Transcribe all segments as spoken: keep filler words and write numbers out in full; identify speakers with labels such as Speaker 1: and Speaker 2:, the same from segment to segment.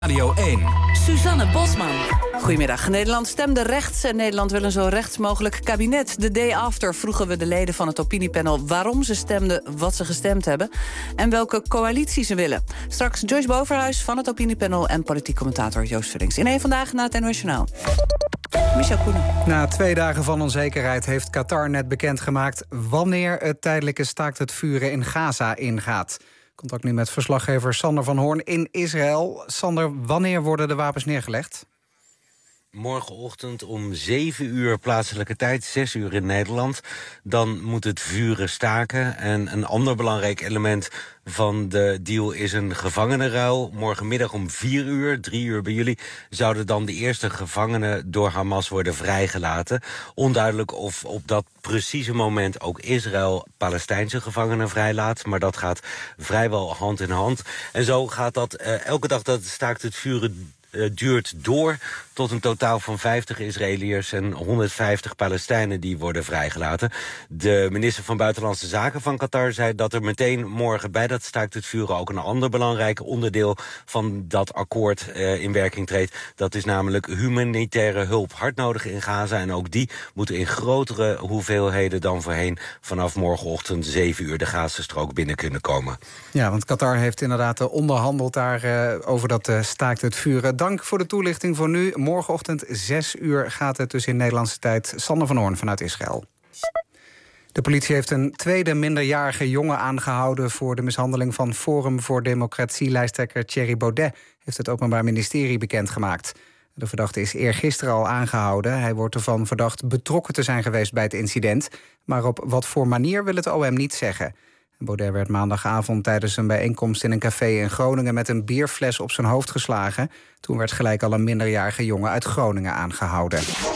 Speaker 1: Radio één.
Speaker 2: Suzanne Bosman.
Speaker 3: Goedemiddag. Nederland stemde rechts en Nederland wil een zo rechts mogelijk kabinet. De day after vroegen we de leden van het opiniepanel waarom ze stemden, wat ze gestemd hebben en welke coalitie ze willen. Straks Joyce Boverhuis van het opiniepanel en politiek commentator Joost Vullings. In één vandaag na het N O S Journaal. Michel Koenen.
Speaker 4: Na twee dagen van onzekerheid heeft Qatar net bekendgemaakt wanneer het tijdelijke staakt het vuren in Gaza ingaat. Contact nu met verslaggever Sander van Hoorn in Israël. Sander, wanneer worden de wapens neergelegd?
Speaker 5: Morgenochtend om zeven uur plaatselijke tijd, zes uur in Nederland. Dan moet het vuren staken. En een ander belangrijk element van de deal is een gevangenenruil. Morgenmiddag om vier uur, drie uur bij jullie, zouden dan de eerste gevangenen door Hamas worden vrijgelaten. Onduidelijk of op dat precieze moment ook Israël Palestijnse gevangenen vrijlaat. Maar dat gaat vrijwel hand in hand. En zo gaat dat uh, elke dag dat het staakt het vuren Uh, duurt door tot een totaal van vijftig Israëliërs en honderdvijftig Palestijnen die worden vrijgelaten. De minister van Buitenlandse Zaken van Qatar zei dat er meteen morgen bij dat staakt het vuren ook een ander belangrijk onderdeel van dat akkoord uh, in werking treedt. Dat is namelijk humanitaire hulp, hard nodig in Gaza. En ook die moeten in grotere hoeveelheden dan voorheen vanaf morgenochtend zeven uur de Gazastrook binnen kunnen komen.
Speaker 4: Ja, want Qatar heeft inderdaad onderhandeld daar uh, over dat uh, staakt het vuren. Dank voor de toelichting voor nu. Morgenochtend zes uur gaat het dus in Nederlandse tijd. Sander van Hoorn vanuit Israël. De politie heeft een tweede minderjarige jongen aangehouden voor de mishandeling van Forum voor Democratie-lijsttrekker Thierry Baudet, heeft het Openbaar Ministerie bekendgemaakt. De verdachte is eergisteren al aangehouden. Hij wordt ervan verdacht betrokken te zijn geweest bij het incident. Maar op wat voor manier wil het O M niet zeggen. Baudet werd maandagavond tijdens een bijeenkomst in een café in Groningen met een bierfles op zijn hoofd geslagen. Toen werd gelijk al een minderjarige jongen uit Groningen aangehouden.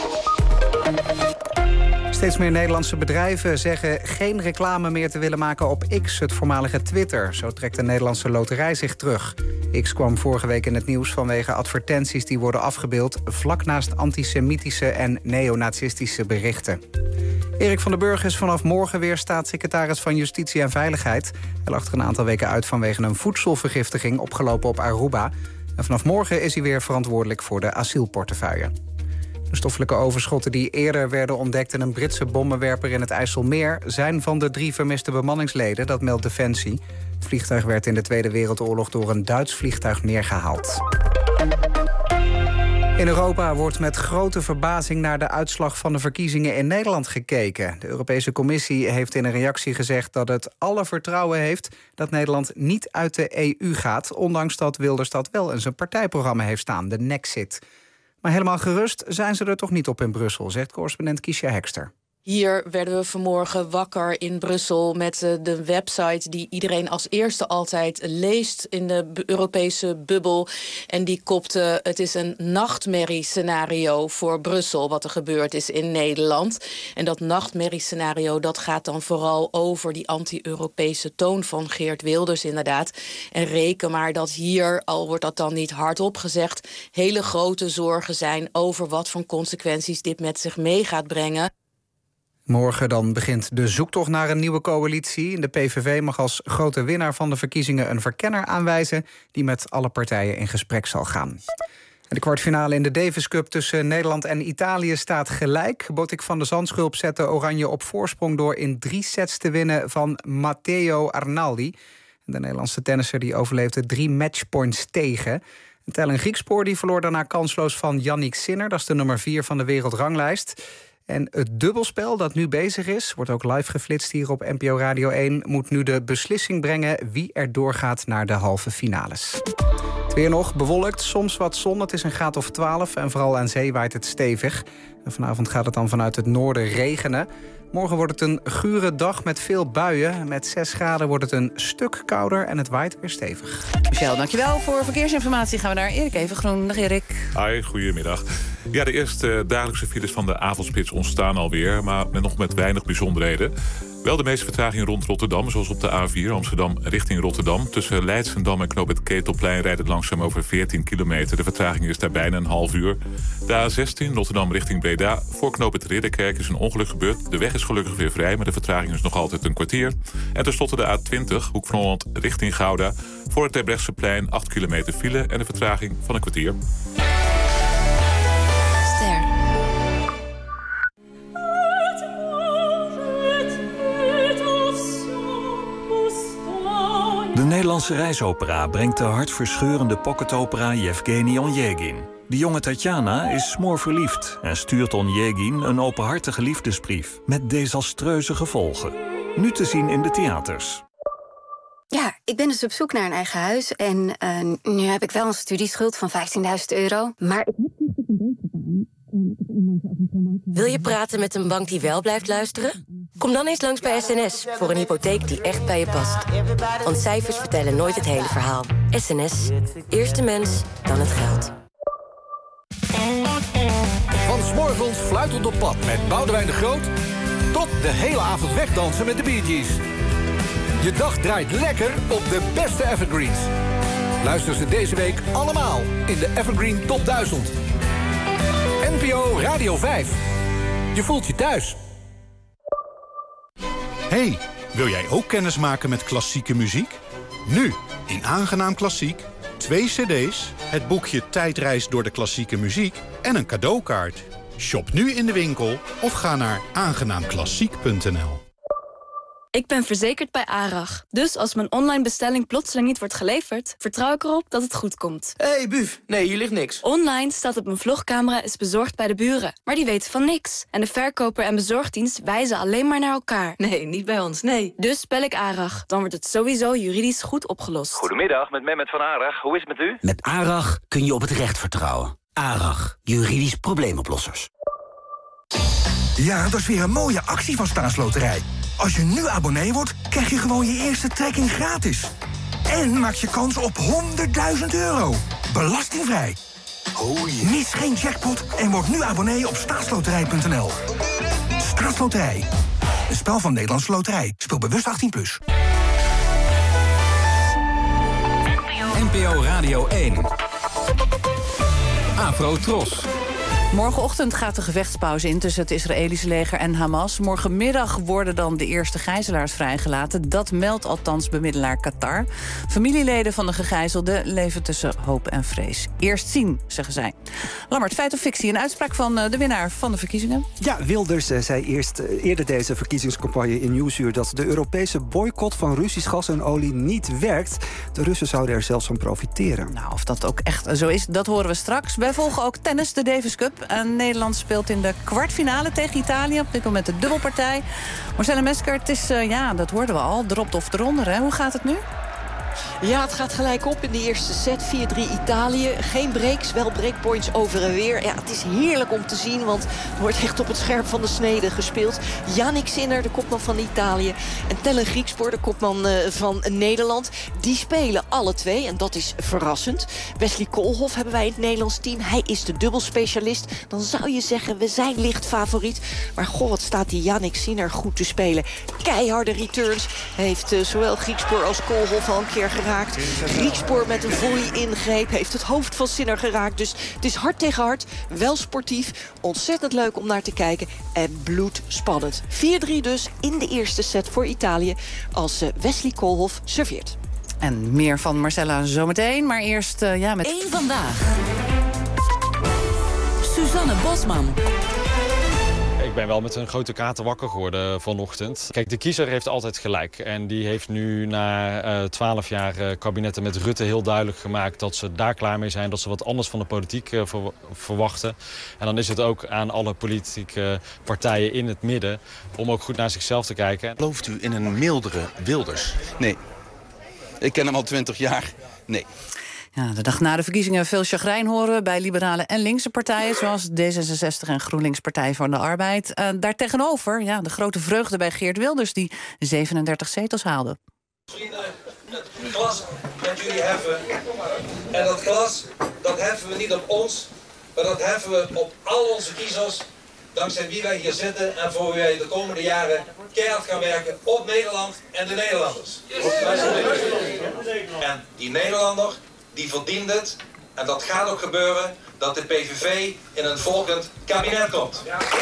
Speaker 4: Steeds meer Nederlandse bedrijven zeggen geen reclame meer te willen maken op X, het voormalige Twitter. Zo trekt de Nederlandse loterij zich terug. X kwam vorige week in het nieuws vanwege advertenties die worden afgebeeld vlak naast antisemitische en neonazistische berichten. Erik van den Burg is vanaf morgen weer staatssecretaris van Justitie en Veiligheid. Hij lag er een aantal weken uit vanwege een voedselvergiftiging opgelopen op Aruba. En vanaf morgen is hij weer verantwoordelijk voor de asielportefeuille. De stoffelijke overschotten die eerder werden ontdekt in een Britse bommenwerper in het IJsselmeer zijn van de drie vermiste bemanningsleden, dat meldt Defensie. Het vliegtuig werd in de Tweede Wereldoorlog door een Duits vliegtuig neergehaald. In Europa wordt met grote verbazing naar de uitslag van de verkiezingen in Nederland gekeken. De Europese Commissie heeft in een reactie gezegd dat het alle vertrouwen heeft dat Nederland niet uit de E U gaat, ondanks dat Wilders dat wel in zijn partijprogramma heeft staan, de Nexit. Maar helemaal gerust zijn ze er toch niet op in Brussel, zegt correspondent Kiesja Hekster.
Speaker 6: Hier werden we vanmorgen wakker in Brussel met de website die iedereen als eerste altijd leest in de Europese bubbel. En die kopte: het is een nachtmerriescenario voor Brussel wat er gebeurd is in Nederland. En dat nachtmerriescenario dat gaat dan vooral over die anti-Europese toon van Geert Wilders inderdaad. En reken maar dat hier, al wordt dat dan niet hardop gezegd, hele grote zorgen zijn over wat voor consequenties dit met zich mee gaat brengen.
Speaker 4: Morgen dan begint de zoektocht naar een nieuwe coalitie. De P V V mag als grote winnaar van de verkiezingen een verkenner aanwijzen die met alle partijen in gesprek zal gaan. De kwartfinale in de Davis Cup tussen Nederland en Italië staat gelijk. Botik van de Zandschulp zette Oranje op voorsprong door in drie sets te winnen van Matteo Arnaldi. De Nederlandse tennisser die overleefde drie matchpoints tegen. Telling Griekspoor die verloor daarna kansloos van Yannick Sinner. Dat is de nummer vier van de wereldranglijst. En het dubbelspel dat nu bezig is, wordt ook live geflitst hier op N P O Radio één... moet nu de beslissing brengen wie er doorgaat naar de halve finales. Het weer nog bewolkt, soms wat zon. Het is een graad of twaalf en vooral aan zee waait het stevig. En vanavond gaat het dan vanuit het noorden regenen. Morgen wordt het een gure dag met veel buien. Met zes graden wordt het een stuk kouder en het waait weer stevig.
Speaker 3: Michel, dankjewel voor verkeersinformatie. Gaan we naar Erik Evengroen. Dag Erik.
Speaker 7: Hoi, goedemiddag. Ja, de eerste dagelijkse files van de avondspits ontstaan alweer, maar met nog met weinig bijzonderheden. Wel de meeste vertraging rond Rotterdam, zoals op de A vier Amsterdam richting Rotterdam. Tussen Leidschendam en knoop het Ketelplein rijdt het langzaam over veertien kilometer. De vertraging is daar bijna een half uur. De A zestien Rotterdam richting Breda. Voor knoop het Ridderkerk is een ongeluk gebeurd. De weg is gelukkig weer vrij, maar de vertraging is nog altijd een kwartier. En tenslotte de A twintig, Hoek van Holland richting Gouda. Voor het Terbrechtseplein acht kilometer file en de vertraging van een kwartier.
Speaker 1: Ster.
Speaker 2: De Nederlandse reisopera brengt de hartverscheurende pocketopera Yevgeny Onjegin. De jonge Tatjana is smoorverliefd en stuurt Onjegin een openhartige liefdesbrief met desastreuze gevolgen. Nu te zien in de theaters.
Speaker 1: Ja, ik ben dus op zoek naar een eigen huis en uh, nu heb ik wel een studieschuld van vijftienduizend euro. Maar ik heb niet op een beetje gedaan.
Speaker 8: Wil je praten met een bank die wel blijft luisteren? Kom dan eens langs bij S N S voor een hypotheek die echt bij je past. Want cijfers vertellen nooit het hele verhaal. S N S. Eerst de mens, dan het geld.
Speaker 9: Van 's morgens fluitend op pad met Boudewijn de Groot tot de hele avond wegdansen met de Bee Gees. Je dag draait lekker op de beste evergreens. Luister ze deze week allemaal in de Evergreen Top duizend. N P O Radio vijf. Je voelt je thuis.
Speaker 10: Hey, wil jij ook kennis maken met klassieke muziek? Nu, in Aangenaam Klassiek, twee cd's, het boekje Tijdreis door de klassieke muziek en een cadeaukaart. Shop nu in de winkel of ga naar aangenaamklassiek punt n l.
Speaker 11: Ik ben verzekerd bij ARAG. Dus als mijn online bestelling plotseling niet wordt geleverd, vertrouw ik erop dat het goed komt.
Speaker 12: Hé, hey, buf. Nee, hier ligt niks.
Speaker 11: Online staat dat mijn vlogcamera is bezorgd bij de buren. Maar die weten van niks. En de verkoper en bezorgdienst wijzen alleen maar naar elkaar.
Speaker 12: Nee, niet bij ons, nee.
Speaker 11: Dus bel ik ARAG. Dan wordt het sowieso juridisch goed opgelost.
Speaker 13: Goedemiddag, met Mehmet van ARAG. Hoe is het met u?
Speaker 14: Met ARAG kun je op het recht vertrouwen. ARAG, juridisch probleemoplossers.
Speaker 15: Ja, dat is weer een mooie actie van Staatsloterij. Als je nu abonnee wordt, krijg je gewoon je eerste trekking gratis. En maak je kans op honderdduizend euro. Belastingvrij. Oh yeah. Mis geen jackpot en word nu abonnee op staatsloterij punt n l. Staatsloterij. Een spel van Nederlandse Loterij. Speel bewust achttien plus.
Speaker 9: N P O Radio één. Afro Tros.
Speaker 3: Morgenochtend gaat de gevechtspauze in tussen het Israëlische leger en Hamas. Morgenmiddag worden dan de eerste gijzelaars vrijgelaten. Dat meldt althans bemiddelaar Qatar. Familieleden van de gegijzelden leven tussen hoop en vrees. Eerst zien, zeggen zij. Lammert, feit of fictie? Een uitspraak van de winnaar van de verkiezingen?
Speaker 16: Ja, Wilders zei eerst, eerder deze verkiezingscampagne in Nieuwsuur dat de Europese boycott van Russisch gas en olie niet werkt. De Russen zouden er zelfs van profiteren.
Speaker 3: Nou, of dat ook echt zo is, dat horen we straks. Wij volgen ook tennis, de Davis Cup. En Nederland speelt in de kwartfinale tegen Italië. Op dit moment de dubbelpartij. Marcella Mesker, het is, uh, ja, dat hoorden we al, erop of eronder. Hè? Hoe gaat het nu?
Speaker 17: Ja, het gaat gelijk op in de eerste set. vier drie Italië. Geen breaks, wel breakpoints over en weer. Ja, het is heerlijk om te zien, want er wordt echt op het scherp van de snede gespeeld. Yannick Sinner, de kopman van Italië. En Tellen Griekspoor, de kopman uh, van Nederland. Die spelen alle twee, en dat is verrassend. Wesley Koolhof hebben wij in het Nederlands team. Hij is de dubbelspecialist. Dan zou je zeggen, we zijn licht favoriet. Maar goh, wat staat die Yannick Sinner goed te spelen. Keiharde returns. Heeft uh, zowel Griekspoor als Koolhof al een keer geraakt. Griekspoor met een volley ingreep. Heeft het hoofd van Sinner geraakt. Dus het is hard tegen hard. Wel sportief. Ontzettend leuk om naar te kijken. En bloedspannend. vier drie dus in de eerste set voor Italië. Als uh, Wesley Koolhof serveert.
Speaker 3: En meer van Marcella zometeen. Maar eerst uh, ja, met...
Speaker 18: Eén vandaag. Suzanne Bosman.
Speaker 19: Ik ben wel met een grote kater wakker geworden vanochtend. Kijk, de kiezer heeft altijd gelijk. En die heeft nu na twaalf uh, jaar uh, kabinetten met Rutte heel duidelijk gemaakt dat ze daar klaar mee zijn. Dat ze wat anders van de politiek uh, ver verwachten. En dan is het ook aan alle politieke partijen in het midden om ook goed naar zichzelf te kijken.
Speaker 20: Gelooft u in een mildere Wilders? Nee. Ik ken hem al twintig jaar. Nee.
Speaker 3: Ja, de dag na de verkiezingen veel chagrijn horen bij liberale en linkse partijen, zoals D zesenzestig en GroenLinks Partij van de Arbeid. Uh, daartegenover ja, de grote vreugde bij Geert Wilders, die zevenendertig zetels haalde.
Speaker 21: Vrienden, het glas dat jullie heffen. En dat glas, dat heffen we niet op ons, maar dat heffen we op al onze kiezers dankzij wie wij hier zitten en voor wie wij de komende jaren keihard gaan werken op Nederland en de Nederlanders. En die Nederlander, die verdient het, en dat gaat ook gebeuren, dat de P V V in een volgend kabinet komt.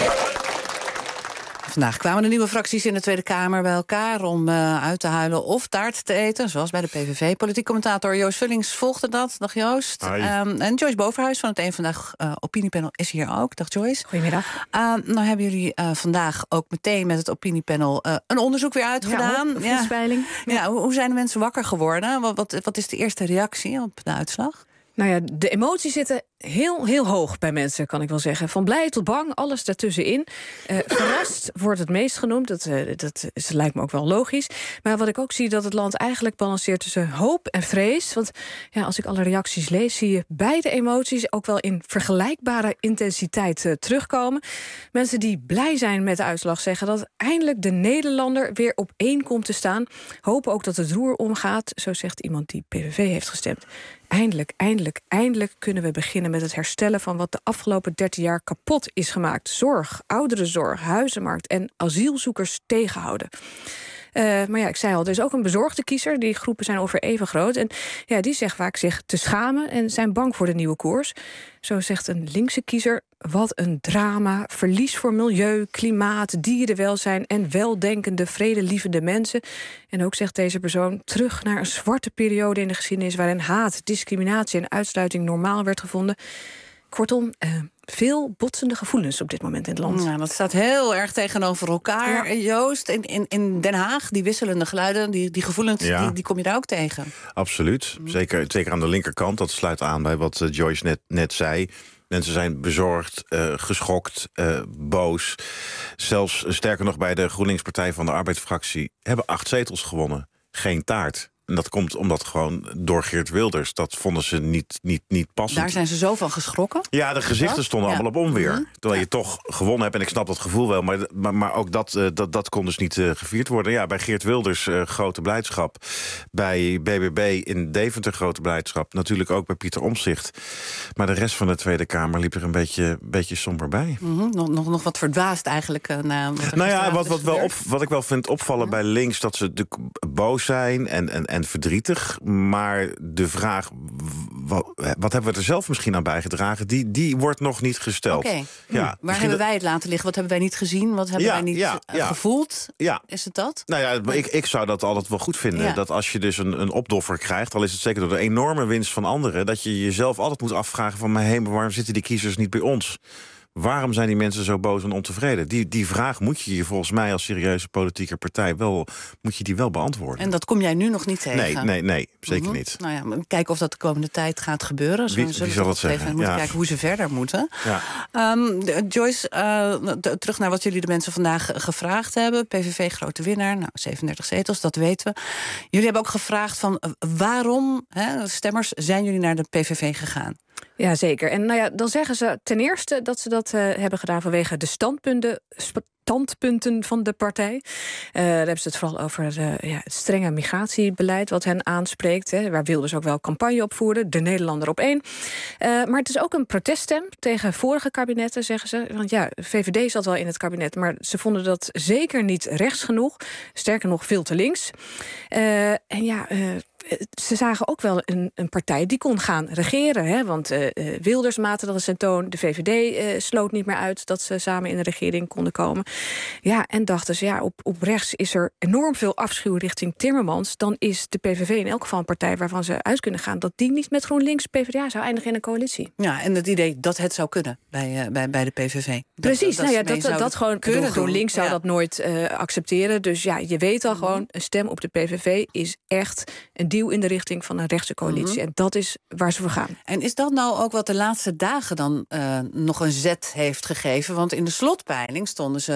Speaker 3: Vandaag kwamen de nieuwe fracties in de Tweede Kamer bij elkaar om uh, uit te huilen of taart te eten, zoals bij de P V V. Politiek commentator Joost Vullings volgde dat. Dag Joost. Um, en Joyce Bovenhuis van het Eén Vandaag uh, opiniepanel is hier ook. Dag Joyce.
Speaker 18: Goedemiddag.
Speaker 3: Uh, nou hebben jullie uh, vandaag ook meteen met het opiniepanel uh, een onderzoek weer uitgedaan.
Speaker 18: Ja, vriendspeiling.
Speaker 3: Ja. Ja, hoe, hoe zijn de mensen wakker geworden? Wat, wat, wat is de eerste reactie op de uitslag?
Speaker 18: Nou ja, de emoties zitten heel, heel hoog bij mensen, kan ik wel zeggen. Van blij tot bang, alles daartussenin. Uh, verrast wordt het meest genoemd, dat, uh, dat is, lijkt me ook wel logisch. Maar wat ik ook zie, dat het land eigenlijk balanceert tussen hoop en vrees. Want ja, als ik alle reacties lees, zie je beide emoties ook wel in vergelijkbare intensiteit uh, terugkomen. Mensen die blij zijn met de uitslag zeggen dat eindelijk de Nederlander weer op één komt te staan. Hopen ook dat het roer omgaat, zo zegt iemand die P V V heeft gestemd. Eindelijk, eindelijk, eindelijk kunnen we beginnen met het herstellen van wat de afgelopen dertien jaar kapot is gemaakt. Zorg, ouderenzorg, huizenmarkt en asielzoekers tegenhouden. Uh, maar ja, ik zei al, er is ook een bezorgde kiezer. Die groepen zijn ongeveer even groot. En ja, die zegt vaak zich te schamen en zijn bang voor de nieuwe koers. Zo zegt een linkse kiezer: wat een drama, verlies voor milieu, klimaat, dierenwelzijn en weldenkende, vredelievende mensen. En ook zegt deze persoon: terug naar een zwarte periode in de geschiedenis waarin haat, discriminatie en uitsluiting normaal werd gevonden. Kortom, uh, veel botsende gevoelens op dit moment in het land.
Speaker 3: Ja, dat staat heel erg tegenover elkaar, ja. Joost. In, in, in Den Haag, die wisselende geluiden, die, die gevoelens, ja. die, die kom je daar ook tegen.
Speaker 22: Absoluut. Mm. Zeker, zeker aan de linkerkant. Dat sluit aan bij wat uh, Joyce net, net zei. Mensen zijn bezorgd, uh, geschokt, uh, boos. Zelfs, uh, sterker nog, bij de GroenLinks-partij van de Arbeidsfractie hebben acht zetels gewonnen. Geen taart. En dat komt omdat gewoon door Geert Wilders. Dat vonden ze niet, niet, niet passend.
Speaker 3: Daar zijn ze zo van geschrokken?
Speaker 22: Ja, de gezichten stonden ja. allemaal op onweer. Mm-hmm. Terwijl je toch gewonnen hebt. En ik snap dat gevoel wel. Maar, maar, maar ook dat, uh, dat, dat kon dus niet uh, gevierd worden. Ja, bij Geert Wilders uh, grote blijdschap. Bij B B B in Deventer grote blijdschap. Natuurlijk ook bij Pieter Omtzigt. Maar de rest van de Tweede Kamer liep er een beetje, beetje somber bij.
Speaker 3: Mm-hmm. nog, nog, nog wat verdwaasd eigenlijk. Uh, na wat er
Speaker 22: nou ja, wat, wat, wel op, wat ik wel vind opvallen ja. bij links... dat ze natuurlijk boos zijn en... en En verdrietig, maar de vraag... wat, wat hebben we er zelf misschien aan bijgedragen... die, die wordt nog niet gesteld.
Speaker 3: Okay. Ja, waar hebben wij het laten liggen? Wat hebben wij niet gezien? Wat hebben
Speaker 22: ja,
Speaker 3: wij niet
Speaker 22: ja, ja.
Speaker 3: gevoeld?
Speaker 22: Ja.
Speaker 3: Is het dat?
Speaker 22: Nou ja, ik, ik zou dat altijd wel goed vinden. Ja. Dat als je dus een, een opdoffer krijgt... al is het zeker door de enorme winst van anderen... dat je jezelf altijd moet afvragen van... maar hé, waarom zitten die kiezers niet bij ons? Waarom zijn die mensen zo boos en ontevreden? Die, die vraag moet je je volgens mij als serieuze politieke partij wel, moet je die wel beantwoorden.
Speaker 3: En dat kom jij nu nog niet tegen?
Speaker 22: Nee, nee, nee zeker
Speaker 3: mm-hmm.
Speaker 22: niet.
Speaker 3: Nou ja, kijken of dat de komende tijd gaat gebeuren. Zo,
Speaker 22: wie, wie zal dat zeggen?
Speaker 3: We moeten
Speaker 22: ja.
Speaker 3: kijken hoe ze verder moeten.
Speaker 22: Ja.
Speaker 3: Um, Joyce, uh, de, terug naar wat jullie de mensen vandaag gevraagd hebben. P V V grote winnaar, nou, zevenendertig zetels, dat weten we. Jullie hebben ook gevraagd van waarom, hè, stemmers, zijn jullie naar de P V V gegaan?
Speaker 18: Ja, zeker. En nou ja, dan zeggen ze ten eerste dat ze dat uh, hebben gedaan vanwege de standpunten, standpunten van de partij. Uh, daar hebben ze het vooral over uh, ja, het strenge migratiebeleid wat hen aanspreekt. Hè, waar Wilders ook wel campagne op voerde. De Nederlander op één. Uh, maar het is ook een proteststem tegen vorige kabinetten, zeggen ze. Want ja, V V D zat wel in het kabinet, maar ze vonden dat zeker niet rechts genoeg. Sterker nog, veel te links. Uh, en ja... Uh, Ze zagen ook wel een, een partij die kon gaan regeren. Hè? Want uh, Wilders maakte dat zijn toon. De V V D uh, sloot niet meer uit dat ze samen in de regering konden komen. Ja, en dachten ze, ja, op, op rechts is er enorm veel afschuw richting Timmermans. Dan is de P V V in elk geval een partij waarvan ze uit kunnen gaan... dat die niet met GroenLinks P v d A zou eindigen in een coalitie.
Speaker 3: Ja, en het idee dat het zou kunnen bij, uh, bij, bij de P V V. Dat,
Speaker 18: Precies,
Speaker 3: dat,
Speaker 18: nou ja, dat, dat, dat gewoon kunnen. GroenLinks zou ja. dat nooit uh, accepteren. Dus ja, je weet al mm-hmm. gewoon, een stem op de P V V is echt een duw in de richting van een rechtse coalitie. Mm-hmm. En dat is waar ze voor gaan.
Speaker 3: En is dat nou ook wat de laatste dagen dan uh, nog een zet heeft gegeven? Want in de slotpeiling stonden ze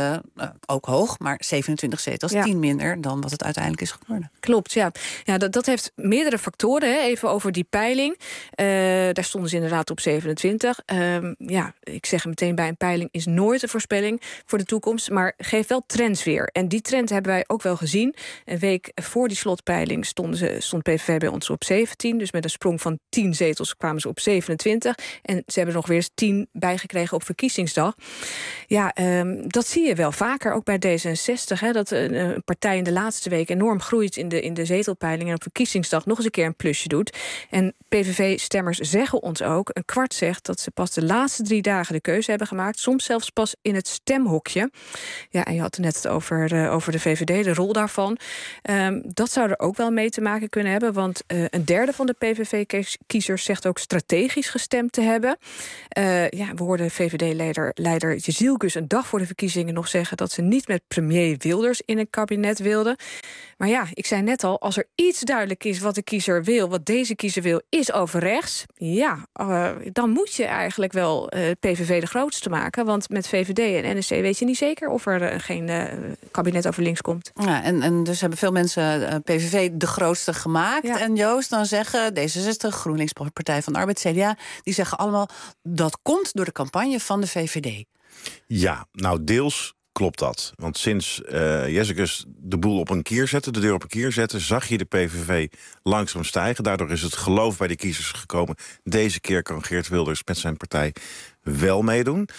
Speaker 3: uh, ook hoog, maar zevenentwintig zetels,
Speaker 18: Ja.
Speaker 3: tien minder dan wat het uiteindelijk is geworden.
Speaker 18: Klopt, ja. ja dat, dat heeft meerdere factoren. Hè. Even over die peiling. Uh, daar stonden ze inderdaad op zevenentwintig. Um, ja, ik zeg er meteen bij, een peiling is nooit een voorspelling voor de toekomst, maar geeft wel trends weer. En die trend hebben wij ook wel gezien. Een week voor die slotpeiling stonden ze, stond P V V bij ons op zeventien. Dus met een sprong van tien zetels kwamen ze op zevenentwintig. En ze hebben nog weer eens tien bijgekregen op verkiezingsdag. Ja, um, dat zie je wel vaker, ook bij D zesenzestig. Hè, dat een, een partij in de laatste week enorm groeit in de, in de zetelpeiling en op verkiezingsdag nog eens een keer een plusje doet. En P V V-stemmers zeggen ons ook, een kwart zegt dat ze pas de laatste drie dagen de keuze hebben gemaakt. Soms zelfs pas in het stemhokje. Ja, en je had het net over, uh, over de V V D, de rol daarvan. Um, dat zou er ook wel mee te maken kunnen hebben, want uh, een derde van de P V V-kiezers zegt ook strategisch gestemd te hebben. Uh, ja, we hoorden V V D-leider leider Jezielkus een dag voor de verkiezingen nog zeggen dat ze niet met premier Wilders in een kabinet wilden. Maar ja, ik zei net al, als er iets duidelijk is wat de kiezer wil, wat deze kiezer wil, is over rechts. Ja, uh, dan moet je eigenlijk wel uh, P V V de grootste maken. Want met V V D en N S C weet je niet zeker of er uh, geen uh, kabinet over links komt.
Speaker 3: Ja, en, en dus hebben veel mensen uh, P V V de grootste gemaakt. Ja. En Joost, dan zeggen D zesenzestig, GroenLinks, Partij van de Arbeid, C D A, die zeggen allemaal dat komt door de campagne van de V V D.
Speaker 22: Ja, nou deels klopt dat. Want sinds uh, Jezielkus de boel op een kier zette, de deur op een kier zette, zag je de P V V langzaam stijgen. Daardoor is het geloof bij de kiezers gekomen. Deze keer kan Geert Wilders met zijn partij wel meedoen.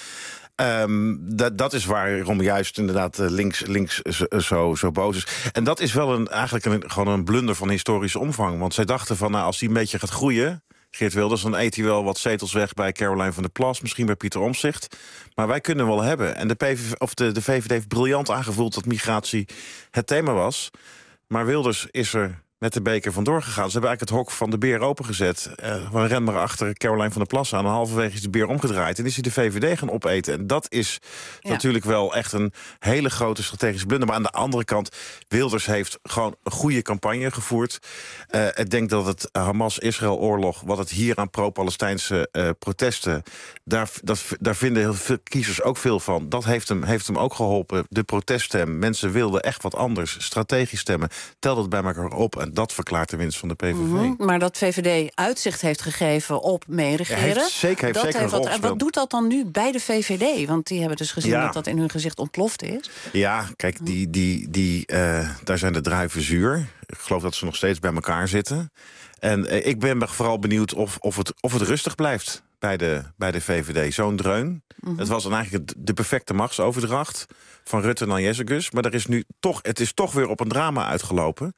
Speaker 22: Um, dat, dat is waarom juist inderdaad links, links zo, zo boos is. En dat is wel een, eigenlijk een, gewoon een blunder van historische omvang. Want zij dachten van, nou, als die een beetje gaat groeien, Geert Wilders, dan eet hij wel wat zetels weg bij Caroline van der Plas, misschien bij Pieter Omtzigt. Maar wij kunnen wel hebben. En de, P V V, of de, de V V D heeft briljant aangevoeld dat migratie het thema was. Maar Wilders is er met de beker vandoor gegaan. Ze hebben eigenlijk het hok van de beer opengezet. Uh, we rennen maar achter Caroline van der Plas aan. En halverwege is de beer omgedraaid. En is hij de V V D gaan opeten. En dat is ja. natuurlijk wel echt een hele grote strategische blunder. Maar aan de andere kant, Wilders heeft gewoon een goede campagne gevoerd. Uh, ik denk dat het Hamas-Israël-oorlog, wat het hier aan pro-Palestijnse uh, protesten, daar, dat, daar vinden heel veel kiezers ook veel van. Dat heeft hem, heeft hem ook geholpen. De proteststem. Mensen wilden echt wat anders. Strategisch stemmen. Tel dat bij elkaar op. En dat verklaart de winst van de P V V.
Speaker 3: Mm-hmm. Maar dat V V D uitzicht heeft gegeven op meeregeren. Ja,
Speaker 22: heeft zeker, heeft
Speaker 3: dat
Speaker 22: zeker
Speaker 3: heeft
Speaker 22: een
Speaker 3: wat,
Speaker 22: rol
Speaker 3: wat doet dat dan nu bij de V V D? Want die hebben dus gezien ja. dat dat in hun gezicht ontploft is.
Speaker 22: Ja, kijk, die, die, die, uh, daar zijn de druiven zuur. Ik geloof dat ze nog steeds bij elkaar zitten. En uh, ik ben vooral benieuwd of, of, het, of het rustig blijft bij de, bij de V V D. Zo'n dreun. Mm-hmm. Het was dan eigenlijk de perfecte machtsoverdracht van Rutte naar Jezielkus. Maar er is nu toch, het is toch weer op een drama uitgelopen.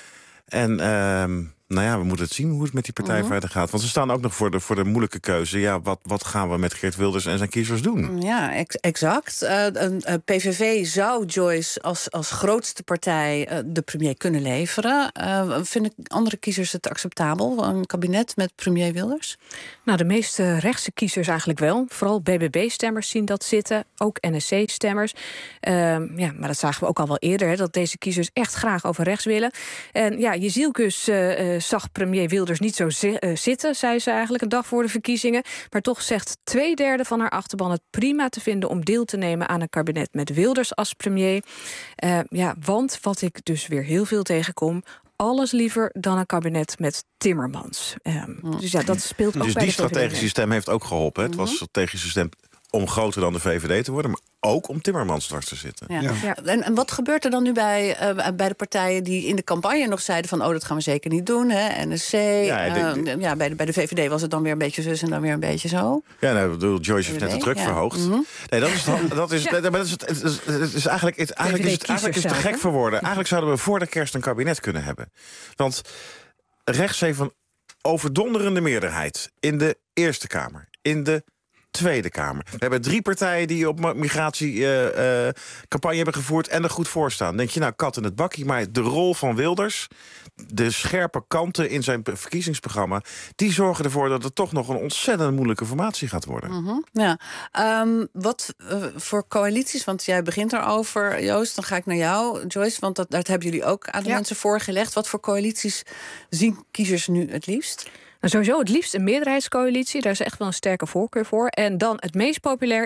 Speaker 22: En uh, nou ja, we moeten het zien hoe het met die partij uh-huh. verder gaat. Want ze staan ook nog voor de, voor de moeilijke keuze. Ja, wat, wat gaan we met Geert Wilders en zijn kiezers doen?
Speaker 3: Ja, ex- exact. Uh, uh, P V V zou Joyce als, als grootste partij uh, de premier kunnen leveren. Uh, vinden andere kiezers het acceptabel? Een kabinet met premier Wilders?
Speaker 18: Nou, de meeste rechtse kiezers eigenlijk wel. Vooral B B B-stemmers zien dat zitten. Ook N S C-stemmers. Uh, ja, maar dat zagen we ook al wel eerder. Hè, dat deze kiezers echt graag over rechts willen. En ja, Jezielkus uh, uh, zag premier Wilders niet zo zi- uh, zitten, zei ze eigenlijk een dag voor de verkiezingen. Maar toch zegt twee derde van haar achterban het prima te vinden om deel te nemen aan een kabinet met Wilders als premier. Uh, ja, want wat ik dus weer heel veel tegenkom, alles liever dan een kabinet met Timmermans. Um, mm. Dus ja, dat speelt ook
Speaker 22: dus
Speaker 18: bij
Speaker 22: die
Speaker 18: de V V D.
Speaker 22: strategische stem heeft ook geholpen. Mm-hmm. Het was een strategische stem om groter dan de V V D te worden, maar ook om Timmermans dwars te zitten.
Speaker 3: Ja. Ja. Ja. En, en wat gebeurt er dan nu bij, uh, bij de partijen die in de campagne nog zeiden van, oh, dat gaan we zeker niet doen, hè? N S C. Ja, de, de, uh, ja bij, de, bij de V V D was het dan weer een beetje zus en dan weer een beetje zo.
Speaker 22: Ja, nou, bedoel, Joyce heeft net de druk ja. verhoogd. Mm-hmm. Nee, dat is, dat is, ja. dat is, het, het, is, het is eigenlijk, het, eigenlijk is het eigenlijk is het te gek voor woorden. Eigenlijk zouden we voor de kerst een kabinet kunnen hebben. Want rechts heeft een overdonderende meerderheid in de Eerste Kamer, in de Tweede Kamer. We hebben drie partijen die op migratiecampagne uh, uh, hebben gevoerd en er goed voor staan. Denk je, nou, kat in het bakkie. Maar de rol van Wilders, de scherpe kanten in zijn verkiezingsprogramma, die zorgen ervoor dat het toch nog een ontzettend moeilijke formatie gaat worden.
Speaker 3: Mm-hmm. Ja. Um, wat uh, voor coalities, want jij begint erover, Joost, dan ga ik naar jou, Joyce, want dat, dat hebben jullie ook aan de ja. mensen voorgelegd. Wat voor coalities zien kiezers nu het liefst?
Speaker 18: Nou, sowieso het liefst een meerderheidscoalitie. Daar is echt wel een sterke voorkeur voor. En dan het meest populair is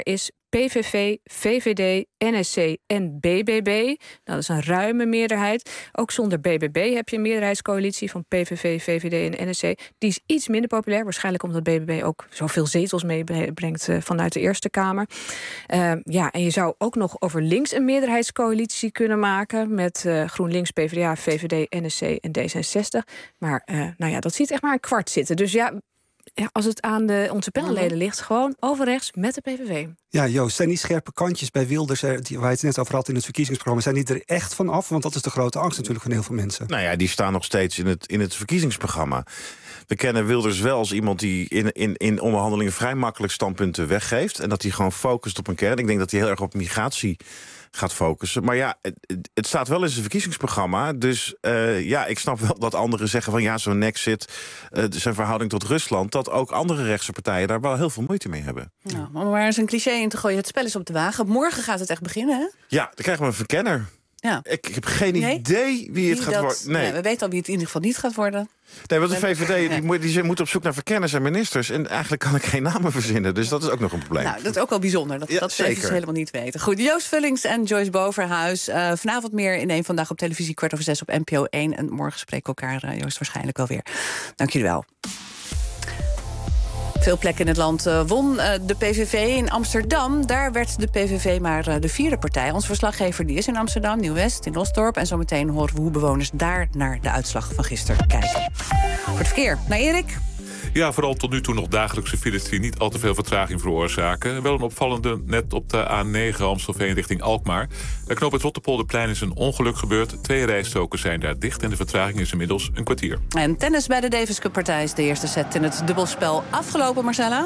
Speaker 18: P V V, V V D, N S C en B B B. Nou, dat is een ruime meerderheid. Ook zonder B B B heb je een meerderheidscoalitie van P V V, V V D en N S C. Die is iets minder populair, waarschijnlijk omdat B B B ook zoveel zetels meebrengt uh, vanuit de Eerste Kamer. Uh, ja, en je zou ook nog over links een meerderheidscoalitie kunnen maken met uh, GroenLinks, P v d A, V V D, N S C en D zesenzestig. Maar uh, nou ja, dat ziet echt maar een kwart zitten. Dus ja, ja als het aan de, onze panelleden ligt, gewoon overrechts met de P V V.
Speaker 16: Ja, Joost, zijn die scherpe kantjes bij Wilders, waar je het net over had in het verkiezingsprogramma, zijn die er echt van af? Want dat is de grote angst natuurlijk van heel veel mensen.
Speaker 22: Nou ja, die staan nog steeds in het, in het verkiezingsprogramma. We kennen Wilders wel als iemand die in, in, in onderhandelingen vrij makkelijk standpunten weggeeft. En dat hij gewoon focust op een kern. Ik denk dat hij heel erg op migratie gaat focussen. Maar ja, het, het staat wel in zijn verkiezingsprogramma. Dus uh, ja, ik snap wel dat anderen zeggen van ja, zo'n Nexit, uh, zijn verhouding tot Rusland, dat ook andere rechtse partijen daar wel heel veel moeite mee hebben.
Speaker 3: Nou, om maar eens een cliché in te gooien. Het spel is op de wagen. Morgen gaat het echt beginnen, hè?
Speaker 22: Ja, dan krijgen we een verkenner. Ja. Ik, ik heb geen nee? idee wie het wie gaat worden. Nee.
Speaker 3: Nee, we weten al wie het in ieder geval niet gaat worden.
Speaker 22: Nee, want de V V D die, moet, die moet op zoek naar verkenners en ministers. En eigenlijk kan ik geen namen verzinnen. Dus dat is ook nog een probleem.
Speaker 3: Nou, dat is ook wel bijzonder. Dat,
Speaker 22: ja,
Speaker 3: dat ze helemaal niet weten. Goed, Joost Vullings en Joyce Boverhuis. Uh, vanavond meer in één Vandaag op televisie. Kwart over zes op N P O één. En morgen spreken we elkaar, uh, Joost, waarschijnlijk wel weer. Dank jullie wel. Veel plekken in het land uh, won uh, de P V V in Amsterdam. Daar werd de P V V maar uh, de vierde partij. Ons verslaggever die is in Amsterdam, Nieuw-West, in Osdorp. En zometeen horen we hoe bewoners daar naar de uitslag van gisteren kijken. Voor het verkeer, naar Erik.
Speaker 7: Ja, vooral tot nu toe nog dagelijkse files die niet al te veel vertraging veroorzaken. Wel een opvallende net op de A negen Amstelveen richting Alkmaar. Bij knoop het Rotterpolderplein is een ongeluk gebeurd. Twee rijstroken zijn daar dicht en de vertraging is inmiddels een kwartier.
Speaker 3: En tennis bij de Davis Cup partij is de eerste set in het dubbelspel afgelopen, Marcella?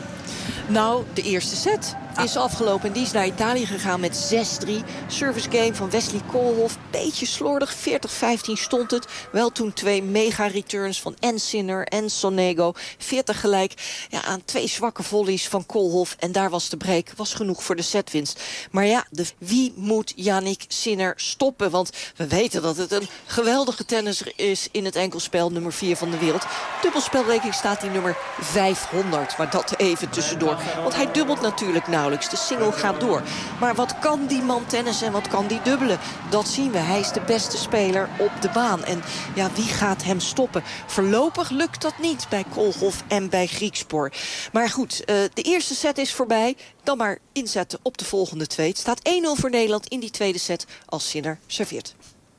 Speaker 17: Nou, de eerste set is afgelopen. En die is naar Italië gegaan met zes drie. Service game van Wesley Koolhof. Beetje slordig. veertig vijftien stond het. Wel toen twee mega returns van en Sinner en Sonego. veertig gelijk. Ja, aan twee zwakke volleys van Koolhof. En daar was de break. Was genoeg voor de setwinst. Maar ja, de, wie moet Yannick Sinner stoppen? Want we weten dat het een geweldige tennisser is in het enkelspel. Nummer vier van de wereld. Dubbelspelranking staat hij nummer vijfhonderd. Maar dat even tussendoor. Want hij dubbelt natuurlijk nauwelijks. De single gaat door. Maar wat kan die man tennissen en wat kan die dubbelen? Dat zien we. Hij is de beste speler op de baan. En ja, wie gaat hem stoppen? Voorlopig lukt dat niet bij Koolhof en bij Griekspoor. Maar goed, uh, de eerste set is voorbij. Dan maar inzetten op de volgende twee. Het staat één nul voor Nederland in die tweede set als Sinner serveert.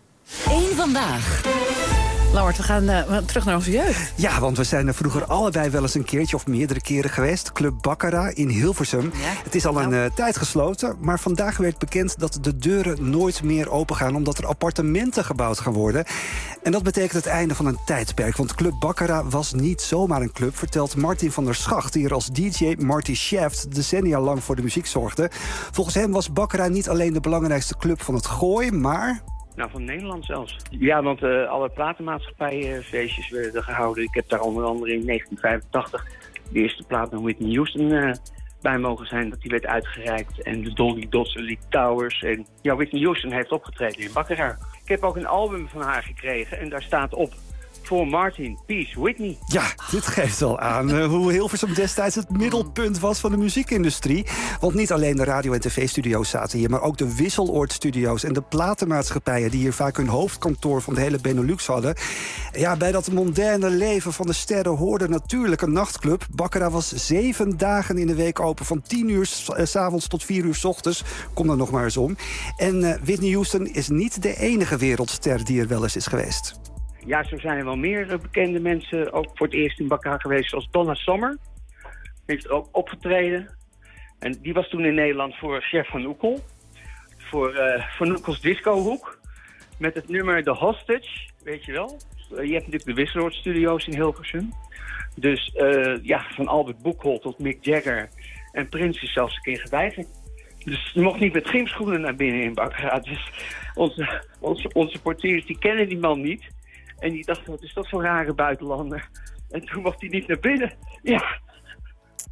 Speaker 8: Eén Vandaag.
Speaker 3: Lauwert, we gaan uh, terug naar onze jeugd.
Speaker 16: Ja, want we zijn er vroeger allebei wel eens een keertje of meerdere keren geweest. Club Baccarat in Hilversum. Ja, het is al een uh, tijd gesloten, maar vandaag werd bekend dat de deuren nooit meer open gaan, omdat er appartementen gebouwd gaan worden. En dat betekent het einde van een tijdperk. Want Club Baccarat was niet zomaar een club, vertelt Martin van der Schacht, die er als D J Marty Shaft decennia lang voor de muziek zorgde. Volgens hem was Baccarat niet alleen de belangrijkste club van het Gooi, maar...
Speaker 5: Nou, van Nederland zelfs. Ja, want uh, alle platenmaatschappijenfeestjes werden gehouden. Ik heb daar onder andere in negentien vijfentachtig de eerste plaat van Whitney Houston uh, bij mogen zijn. Dat die werd uitgereikt. En de Dolly Dots en Lee Towers. En ja, Whitney Houston heeft opgetreden in Baccarat. Ik heb ook een album van haar gekregen en daar staat op... Voor Martin, Peace, Whitney.
Speaker 16: Ja, dit geeft al aan uh, hoe Hilversum destijds het middelpunt was van de muziekindustrie. Want niet alleen de radio- en tv-studio's zaten hier, maar ook de Wisseloord-studio's en de platenmaatschappijen die hier vaak hun hoofdkantoor van de hele Benelux hadden. Ja, bij dat mondaine leven van de sterren hoorde natuurlijk een nachtclub. Baccarat was zeven dagen in de week open, van tien uur s avonds tot vier uur s ochtends. Kom er nog maar eens om. En uh, Whitney Houston is niet de enige wereldster die er wel eens is geweest.
Speaker 5: Ja, zo zijn er wel meer bekende mensen ook voor het eerst in Baccarat geweest. Zoals Donna Summer. Heeft er ook opgetreden. En die was toen in Nederland voor Chef van Oekel. Voor uh, Van Oekels Discohoek. Met het nummer The Hostage, weet je wel. Uh, je hebt natuurlijk de Wisseloord Studio's in Hilversum. Dus uh, ja, van Albert Boekholt tot Mick Jagger. En Prince is zelfs een keer geweigerd. Dus je mocht niet met gymschoenen naar binnen in Baccarat. Dus onze, onze, onze portiers die kennen die man niet. En die dachten, wat is dat voor rare buitenlander? En toen mocht hij niet naar binnen. Ja.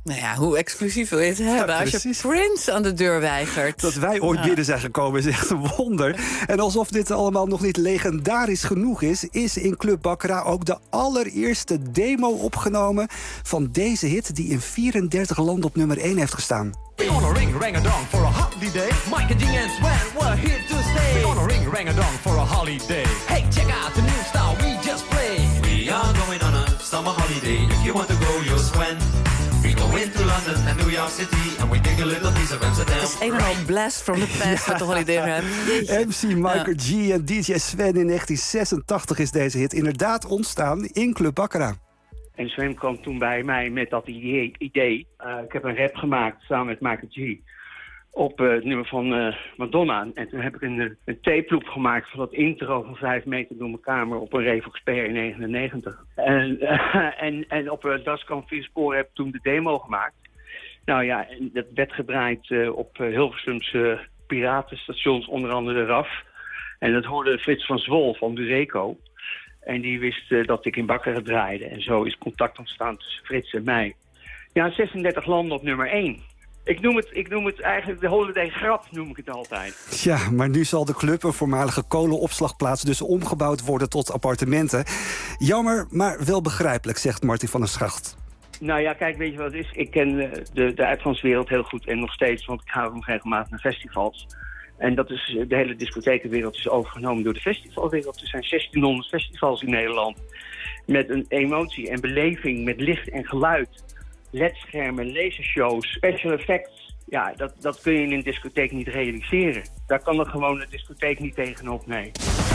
Speaker 3: Nou ja, hoe exclusief wil je het hebben
Speaker 16: Ja,
Speaker 3: als je Prince aan de deur weigert?
Speaker 16: Dat wij ooit
Speaker 3: Ja.
Speaker 16: binnen zijn gekomen is echt een wonder. En alsof dit allemaal nog niet legendarisch genoeg is... is in Club Baccarat ook de allereerste demo opgenomen... van deze hit die in vierendertig landen op nummer één heeft gestaan.
Speaker 4: We gonna ring rang a dong for a holiday. Mike and G and Sven, we're here to stay. We gonna ring rang a dong for a holiday. Hey, check out the new style we just played. We are going on a summer holiday. If you want to go, you'll Sven. We go into London and New York City and we take a little piece of Amsterdam.
Speaker 3: Het is een en al blast from the past met de Holiday Rap.
Speaker 16: M C Mike G en D J Sven in negentien zesentachtig is deze hit inderdaad ontstaan in Club Baccarat.
Speaker 5: En Sven kwam toen bij mij met dat idee. idee. Uh, ik heb een rap gemaakt samen met Michael G. Op uh, het nummer van uh, Madonna. En toen heb ik een, een tape-loop gemaakt van dat intro van vijf meter door mijn kamer op een Revox P R negenennegentig. En, uh, en, en op uh, Das Kan Vier Sporen heb ik toen de demo gemaakt. Nou ja, en dat werd gedraaid uh, op uh, Hilversumse piratenstations, onder andere de R A F. En dat hoorde Frits van Zwol van Dureco. En die wist uh, dat ik in Baccarat draaide. En zo is contact ontstaan tussen Frits en mij. Ja, zesendertig landen op nummer één. Ik noem het, ik noem het eigenlijk de Holiday Grap, noem ik het altijd.
Speaker 16: Ja, maar nu zal de club, een voormalige kolenopslagplaats... dus omgebouwd worden tot appartementen. Jammer, maar wel begrijpelijk, zegt Martin van der Schacht.
Speaker 5: Nou ja, kijk, weet je wat het is? Ik ken uh, de, de uitgangswereld heel goed en nog steeds... want ik ga ook nog regelmatig naar festivals. En dat is, de hele discothekenwereld is overgenomen door de festivalwereld. Er zijn zestienhonderd festivals in Nederland. Met een emotie en beleving, met licht en geluid. L E D-schermen, lasershows, special effects. Ja, dat, dat kun je in een discotheek niet realiseren. Daar kan er gewoon een discotheek niet tegenop, nee.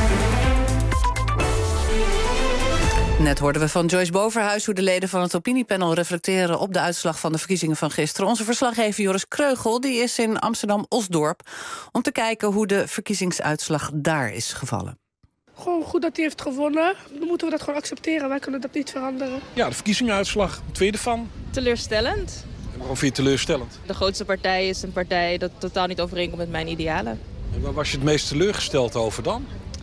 Speaker 3: Net hoorden we van Joyce Boverhuis hoe de leden van het opiniepanel reflecteren op de uitslag van de verkiezingen van gisteren. Onze verslaggever Joris Kreugel die is in Amsterdam-Osdorp om te kijken hoe de verkiezingsuitslag daar is gevallen.
Speaker 6: Gewoon goed dat hij heeft gewonnen. Dan moeten we dat gewoon accepteren. Wij kunnen dat niet veranderen.
Speaker 23: Ja, de verkiezingsuitslag. Wat vind je ervan?
Speaker 24: Teleurstellend.
Speaker 23: En waarom vind je het teleurstellend?
Speaker 24: De grootste partij is een partij dat totaal niet overeenkomt met mijn idealen.
Speaker 23: En waar was je het meest teleurgesteld over dan?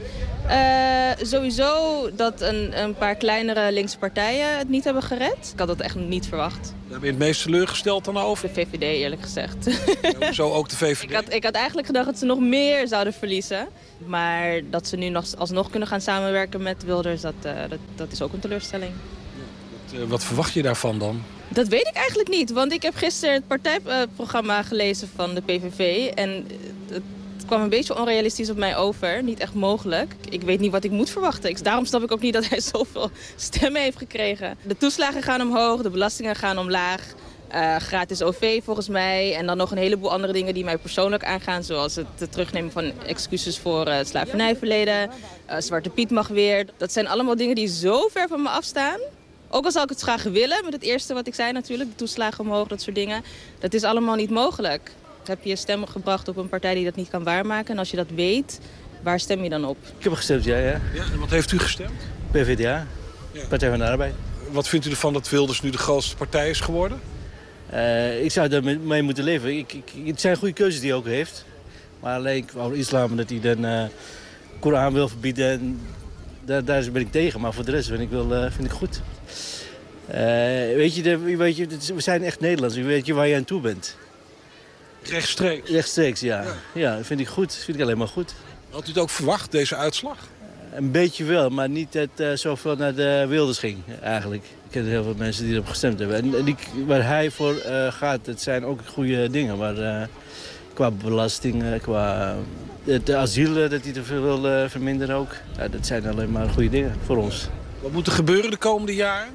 Speaker 24: Uh, sowieso dat een, een paar kleinere linkse partijen het niet hebben gered. Ik had dat echt niet verwacht.
Speaker 23: Daar ben je het meest teleurgesteld dan over?
Speaker 24: De V V D, eerlijk gezegd.
Speaker 23: Ja, zo ook de V V D?
Speaker 24: Ik had, ik had eigenlijk gedacht dat ze nog meer zouden verliezen. Maar dat ze nu nog, alsnog kunnen gaan samenwerken met Wilders, dat, uh, dat, dat is ook een teleurstelling.
Speaker 23: Wat, uh, wat verwacht je daarvan dan?
Speaker 24: Dat weet ik eigenlijk niet, want ik heb gisteren het partijprogramma gelezen van de P V V. En het kwam een beetje onrealistisch op mij over, niet echt mogelijk. Ik weet niet wat ik moet verwachten. Ik, daarom snap ik ook niet dat hij zoveel stemmen heeft gekregen. De toeslagen gaan omhoog, de belastingen gaan omlaag. Uh, gratis O V volgens mij. En dan nog een heleboel andere dingen die mij persoonlijk aangaan. Zoals het, het terugnemen van excuses voor uh, het slavernijverleden. Uh, Zwarte Piet mag weer. Dat zijn allemaal dingen die zo ver van me afstaan. Ook al zou ik het graag willen, met het eerste wat ik zei natuurlijk. De toeslagen omhoog, dat soort dingen. Dat is allemaal niet mogelijk. Heb je stem gebracht op een partij die dat niet kan waarmaken. En als je dat weet, waar stem je dan op?
Speaker 25: Ik heb gestemd, ja. ja.
Speaker 23: Ja, en wat heeft u gestemd?
Speaker 25: P V D A, ja. Partij van de Arbeid.
Speaker 23: Wat vindt u ervan dat Wilders nu de grootste partij is geworden?
Speaker 25: Uh, ik zou daarmee mee moeten leven. Ik, ik, het zijn goede keuzes die hij ook heeft. Maar alleen ik wou islam dat hij dan uh, Koran wil verbieden. En daar, daar ben ik tegen. Maar voor de rest vind ik, wel, uh, vind ik goed. Uh, weet je, de, weet je, we zijn echt Nederlands. Weet je waar je aan toe bent?
Speaker 23: Rechtstreeks?
Speaker 25: Rechtstreeks, ja. Ja, ja dat vind ik goed. Dat vind ik alleen maar goed.
Speaker 23: Had u het ook verwacht, deze uitslag?
Speaker 25: Een beetje wel, maar niet dat het uh, zoveel naar de Wilders ging, eigenlijk. Ik ken heel veel mensen die erop gestemd hebben. En die, waar hij voor uh, gaat, dat zijn ook goede dingen. Maar uh, qua belastingen, qua uh, de asiel, dat hij te veel wil uh, verminderen ook. Ja, dat zijn alleen maar goede dingen voor ons.
Speaker 23: Wat moet er gebeuren de komende jaren?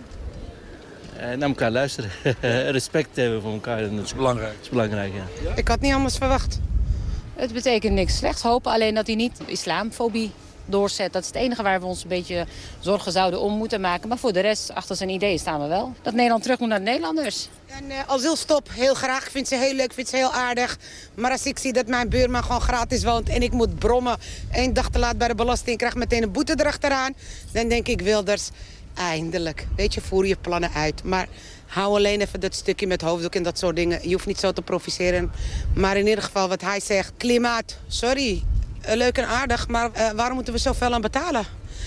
Speaker 25: Uh, naar elkaar luisteren. Respect hebben voor elkaar. Dat
Speaker 23: is belangrijk.
Speaker 25: Dat is belangrijk, ja.
Speaker 26: Ik had niet anders verwacht. Het betekent niks slechts. Hopen alleen dat hij niet islamfobie doorzet. Dat is het enige waar we ons een beetje zorgen zouden om moeten maken. Maar voor de rest, achter zijn ideeën staan we wel. Dat Nederland terug moet naar de Nederlanders.
Speaker 27: En uh, asielstop, heel graag. Ik vind ze heel leuk, ik vind ze heel aardig. Maar als ik zie dat mijn buurman gewoon gratis woont en ik moet brommen één dag te laat bij de belasting, krijg meteen een boete erachteraan, dan denk ik, Wilders, eindelijk. Weet je, voer je plannen uit. Maar hou alleen even dat stukje met hoofddoek en dat soort dingen. Je hoeft niet zo te provoceren. Maar in ieder geval wat hij zegt, klimaat, sorry. Uh, leuk en aardig, maar uh, waarom moeten we zoveel aan betalen?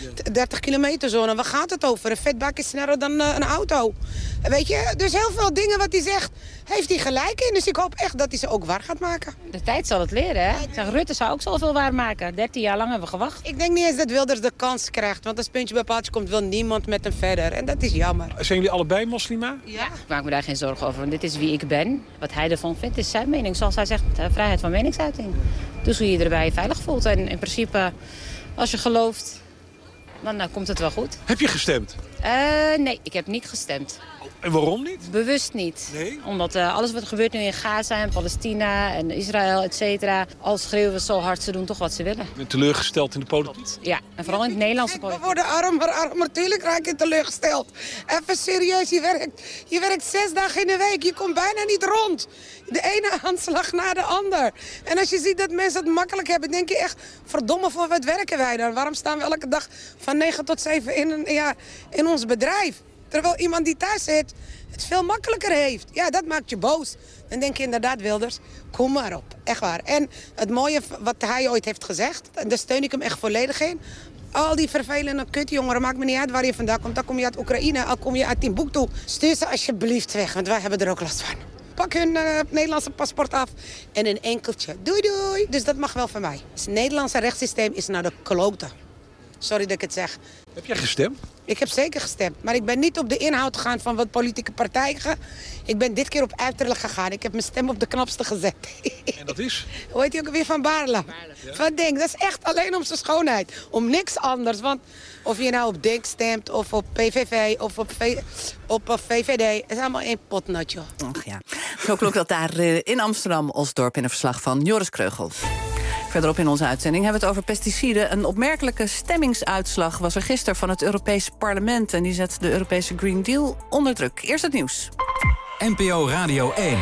Speaker 27: dertig kilometer zone. Waar gaat het over? Een vetbak is sneller dan uh, een auto. Weet je, dus heel veel dingen wat hij zegt, heeft hij gelijk in. Dus ik hoop echt dat hij ze ook waar gaat maken.
Speaker 26: De tijd zal het leren, hè? Ik zeg, Rutte zou ook zoveel waar maken. dertien jaar lang hebben we gewacht.
Speaker 27: Ik denk niet eens dat Wilders de kans krijgt. Want als puntje bij paaltje komt, wil niemand met hem verder. En dat is jammer.
Speaker 23: Zijn jullie allebei moslima?
Speaker 26: Ja. Ik maak me daar geen zorgen over. Want dit is wie ik ben. Wat hij ervan vindt, is zijn mening. Zoals hij zegt, vrijheid van meningsuiting. Dus hoe je je erbij veilig voelt. En in principe, als je gelooft, dan uh, komt het wel goed.
Speaker 23: Heb je gestemd?
Speaker 26: Uh, nee, ik heb niet gestemd.
Speaker 23: En waarom niet?
Speaker 26: Bewust niet.
Speaker 23: Nee?
Speaker 26: Omdat uh, alles wat gebeurt nu in Gaza en Palestina en Israël, et cetera, al schreeuwen we zo hard, ze doen toch wat ze willen.
Speaker 23: Je bent teleurgesteld in de politiek?
Speaker 26: Ja, en vooral in het Nederlandse politiek.
Speaker 27: We worden armer, armer. Tuurlijk raak je teleurgesteld. Even serieus, je werkt, je werkt zes dagen in de week. Je komt bijna niet rond. De ene aanslag na de ander. En als je ziet dat mensen het makkelijk hebben, denk je echt, verdomme, voor wat werken wij dan? Waarom staan we elke dag van negen tot zeven in, een, ja, in ons bedrijf? Terwijl iemand die thuis zit het veel makkelijker heeft. Ja, dat maakt je boos. Dan denk je inderdaad, Wilders, kom maar op. Echt waar. En het mooie wat hij ooit heeft gezegd, daar steun ik hem echt volledig in. Al die vervelende kutjongeren, maakt me niet uit waar je vandaan komt. Dan kom je uit Oekraïne, al kom je uit Timbuktu. Stuur ze alsjeblieft weg, want wij hebben er ook last van. Pak hun uh, Nederlandse paspoort af en een enkeltje. Doei doei. Dus dat mag wel van mij. Het Nederlandse rechtssysteem is naar de kloten. Sorry dat ik het zeg.
Speaker 23: Heb jij gestemd?
Speaker 27: Ik heb zeker gestemd. Maar ik ben niet op de inhoud gegaan van wat politieke partijen gaan. Ik ben dit keer op uiterlijk gegaan. Ik heb mijn stem op de knapste gezet.
Speaker 23: En dat is?
Speaker 27: Hoe heet hij ook weer? Van Baarle. Ja. Van Denk. Dat is echt alleen om zijn schoonheid. Om niks anders. Want of je nou op Denk stemt, of op P V V, of op, v op V V D. Het is allemaal één potnatje.
Speaker 3: Ach ja. Zo klonk dat daar in Amsterdam, Osdorp, in een verslag van Joris Kreugel. Verderop in onze uitzending hebben we het over pesticiden. Een opmerkelijke stemmingsuitslag was er gisteren van het Europese parlement. En die zet de Europese Green Deal onder druk. Eerst het nieuws.
Speaker 1: N P O Radio één.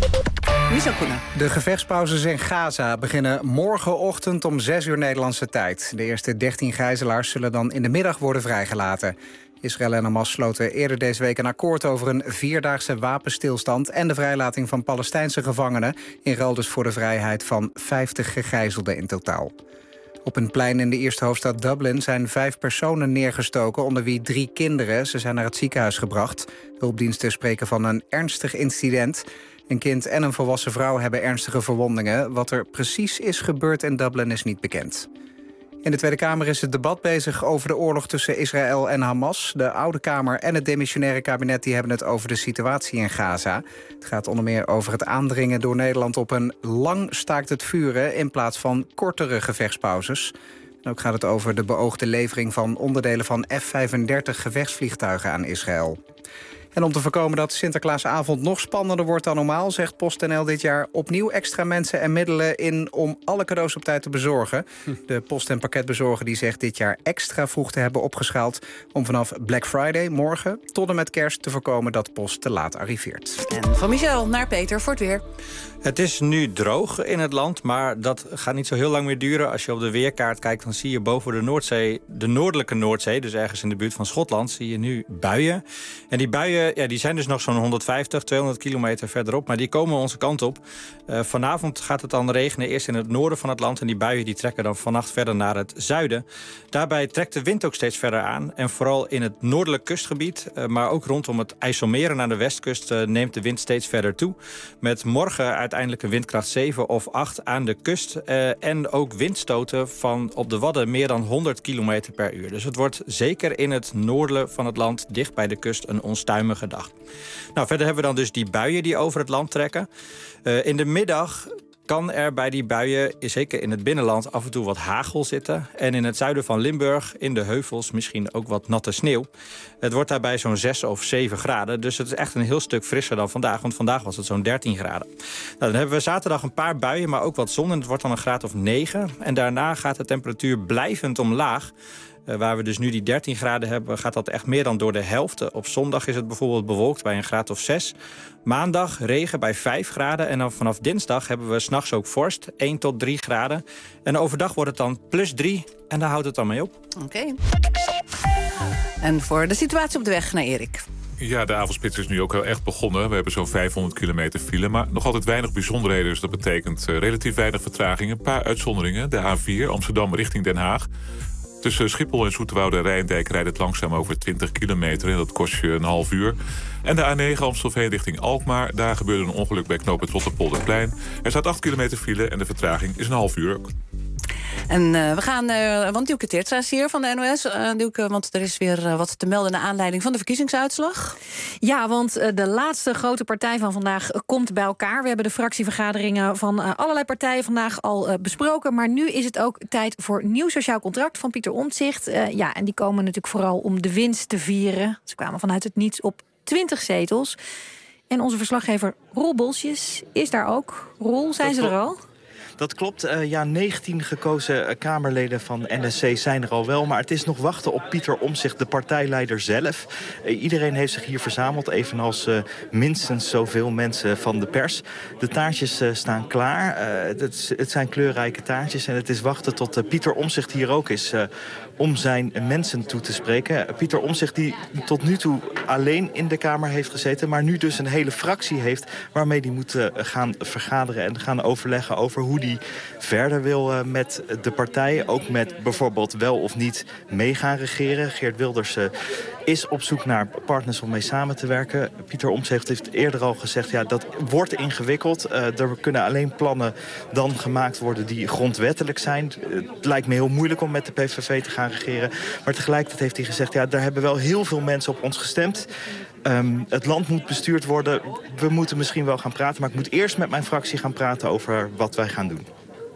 Speaker 3: Michel Koenen.
Speaker 2: De gevechtspauzes in Gaza beginnen morgenochtend om zes uur Nederlandse tijd. De eerste dertien gijzelaars zullen dan in de middag worden vrijgelaten. Israël en Hamas sloten eerder deze week een akkoord over een vierdaagse wapenstilstand en de vrijlating van Palestijnse gevangenen, in ruil dus voor de vrijheid van vijftig gegijzelden in totaal. Op een plein in de eerste hoofdstad Dublin zijn vijf personen neergestoken, onder wie drie kinderen. Ze zijn naar het ziekenhuis gebracht. Hulpdiensten spreken van een ernstig incident. Een kind en een volwassen vrouw hebben ernstige verwondingen. Wat er precies is gebeurd in Dublin is niet bekend. In de Tweede Kamer is het debat bezig over de oorlog tussen Israël en Hamas. De Oude Kamer en het demissionaire kabinet die hebben het over de situatie in Gaza. Het gaat onder meer over het aandringen door Nederland op een lang staakt het vuren in plaats van kortere gevechtspauzes. En ook gaat het over de beoogde levering van onderdelen van F vijfendertig gevechtsvliegtuigen aan Israël. En om te voorkomen dat Sinterklaasavond nog spannender wordt dan normaal, zegt PostNL dit jaar opnieuw extra mensen en middelen in om alle cadeaus op tijd te bezorgen. De post- en pakketbezorger die zegt dit jaar extra vroeg te hebben opgeschaald om vanaf Black Friday morgen tot en met kerst te voorkomen dat post te laat arriveert.
Speaker 3: En van Michel naar Peter voor het weer.
Speaker 10: Het is nu droog in het land, maar dat gaat niet zo heel lang meer duren. Als je op de weerkaart kijkt, dan zie je boven de Noordzee, de noordelijke Noordzee, dus ergens in de buurt van Schotland, zie je nu buien. En die buien, ja, die zijn dus nog zo'n honderdvijftig, tweehonderd kilometer verderop, maar die komen onze kant op. Uh, vanavond gaat het dan regenen, eerst in het noorden van het land, en die buien die trekken dan vannacht verder naar het zuiden. Daarbij trekt de wind ook steeds verder aan, en vooral in het noordelijk kustgebied, uh, maar ook rondom het IJsselmeer en aan de westkust uh, neemt de wind steeds verder toe. Met morgen uiteindelijk een windkracht zeven of acht aan de kust. Uh, en ook windstoten van op de Wadden meer dan honderd kilometer per uur. Dus het wordt zeker in het noorden van het land, dicht bij de kust, een onstuimige dag. Nou, verder hebben we dan dus die buien die over het land trekken. Uh, in de middag kan er bij die buien, zeker in het binnenland, af en toe wat hagel zitten. En in het zuiden van Limburg, in de heuvels, misschien ook wat natte sneeuw. Het wordt daarbij zo'n zes of zeven graden. Dus het is echt een heel stuk frisser dan vandaag. Want vandaag was het zo'n dertien graden. Nou, dan hebben we zaterdag een paar buien, maar ook wat zon. En het wordt dan een graad of negen. En daarna gaat de temperatuur blijvend omlaag. Uh, waar we dus nu die dertien graden hebben, gaat dat echt meer dan door de helft. Op zondag is het bijvoorbeeld bewolkt bij een graad of zes. Maandag regen bij vijf graden. En dan vanaf dinsdag hebben we 's nachts ook vorst, één tot drie graden. En overdag wordt het dan plus drie. En daar houdt het dan mee op.
Speaker 3: Oké. Okay. En voor de situatie op de weg naar Erik.
Speaker 7: Ja, de avondspits is nu ook heel echt begonnen. We hebben zo'n vijfhonderd kilometer file, maar nog altijd weinig bijzonderheden. Dus dat betekent uh, relatief weinig vertragingen. Een paar uitzonderingen. De A vier Amsterdam richting Den Haag. Tussen Schiphol en Zoeterwoude en Rijndijk rijdt het langzaam over twintig kilometer... en dat kost je een half uur. En de A negen Amstelveen richting Alkmaar. Daar gebeurde een ongeluk bij knooppunt Rotterpolderplein. Er staat acht kilometer file en de vertraging is een half uur.
Speaker 3: En uh, we gaan, uh, want Dielke Teertstra is hier van de N O S. Uh, Dielke, want er is weer uh, wat te melden naar aanleiding van de verkiezingsuitslag.
Speaker 18: Ja, want uh, de laatste grote partij van vandaag uh, komt bij elkaar. We hebben de fractievergaderingen van uh, allerlei partijen vandaag al uh, besproken. Maar nu is het ook tijd voor nieuw sociaal contract van Pieter Omtzigt. Uh, ja, en die komen natuurlijk vooral om de winst te vieren. Ze kwamen vanuit het niets op twintig zetels. En onze verslaggever Roel Bolsjes is daar ook. Roel, zijn ze er al?
Speaker 9: Dat klopt. Uh, ja, negentien gekozen uh, Kamerleden van N S C zijn er al wel. Maar het is nog wachten op Pieter Omtzigt, de partijleider zelf. Uh, iedereen heeft zich hier verzameld, evenals uh, minstens zoveel mensen van de pers. De taartjes uh, staan klaar. Uh, het, het zijn kleurrijke taartjes en het is wachten tot uh, Pieter Omtzigt hier ook is... Uh, om zijn mensen toe te spreken. Pieter Omtzigt die tot nu toe alleen in de Kamer heeft gezeten... maar nu dus een hele fractie heeft waarmee hij moet uh, gaan vergaderen... en gaan overleggen over hoe hij verder wil uh, met de partij. Ook met bijvoorbeeld wel of niet mee gaan regeren. Geert Wilders uh, is op zoek naar partners om mee samen te werken. Pieter Omtzigt heeft eerder al gezegd... ja, dat wordt ingewikkeld. Uh, er kunnen alleen plannen dan gemaakt worden die grondwettelijk zijn. Uh, het lijkt me heel moeilijk om met de P V V te gaan regeren. Maar tegelijkertijd heeft hij gezegd... ja, daar hebben wel heel veel mensen op ons gestemd. Um, het land moet bestuurd worden. We moeten misschien wel gaan praten... maar ik moet eerst met mijn fractie gaan praten over wat wij gaan doen.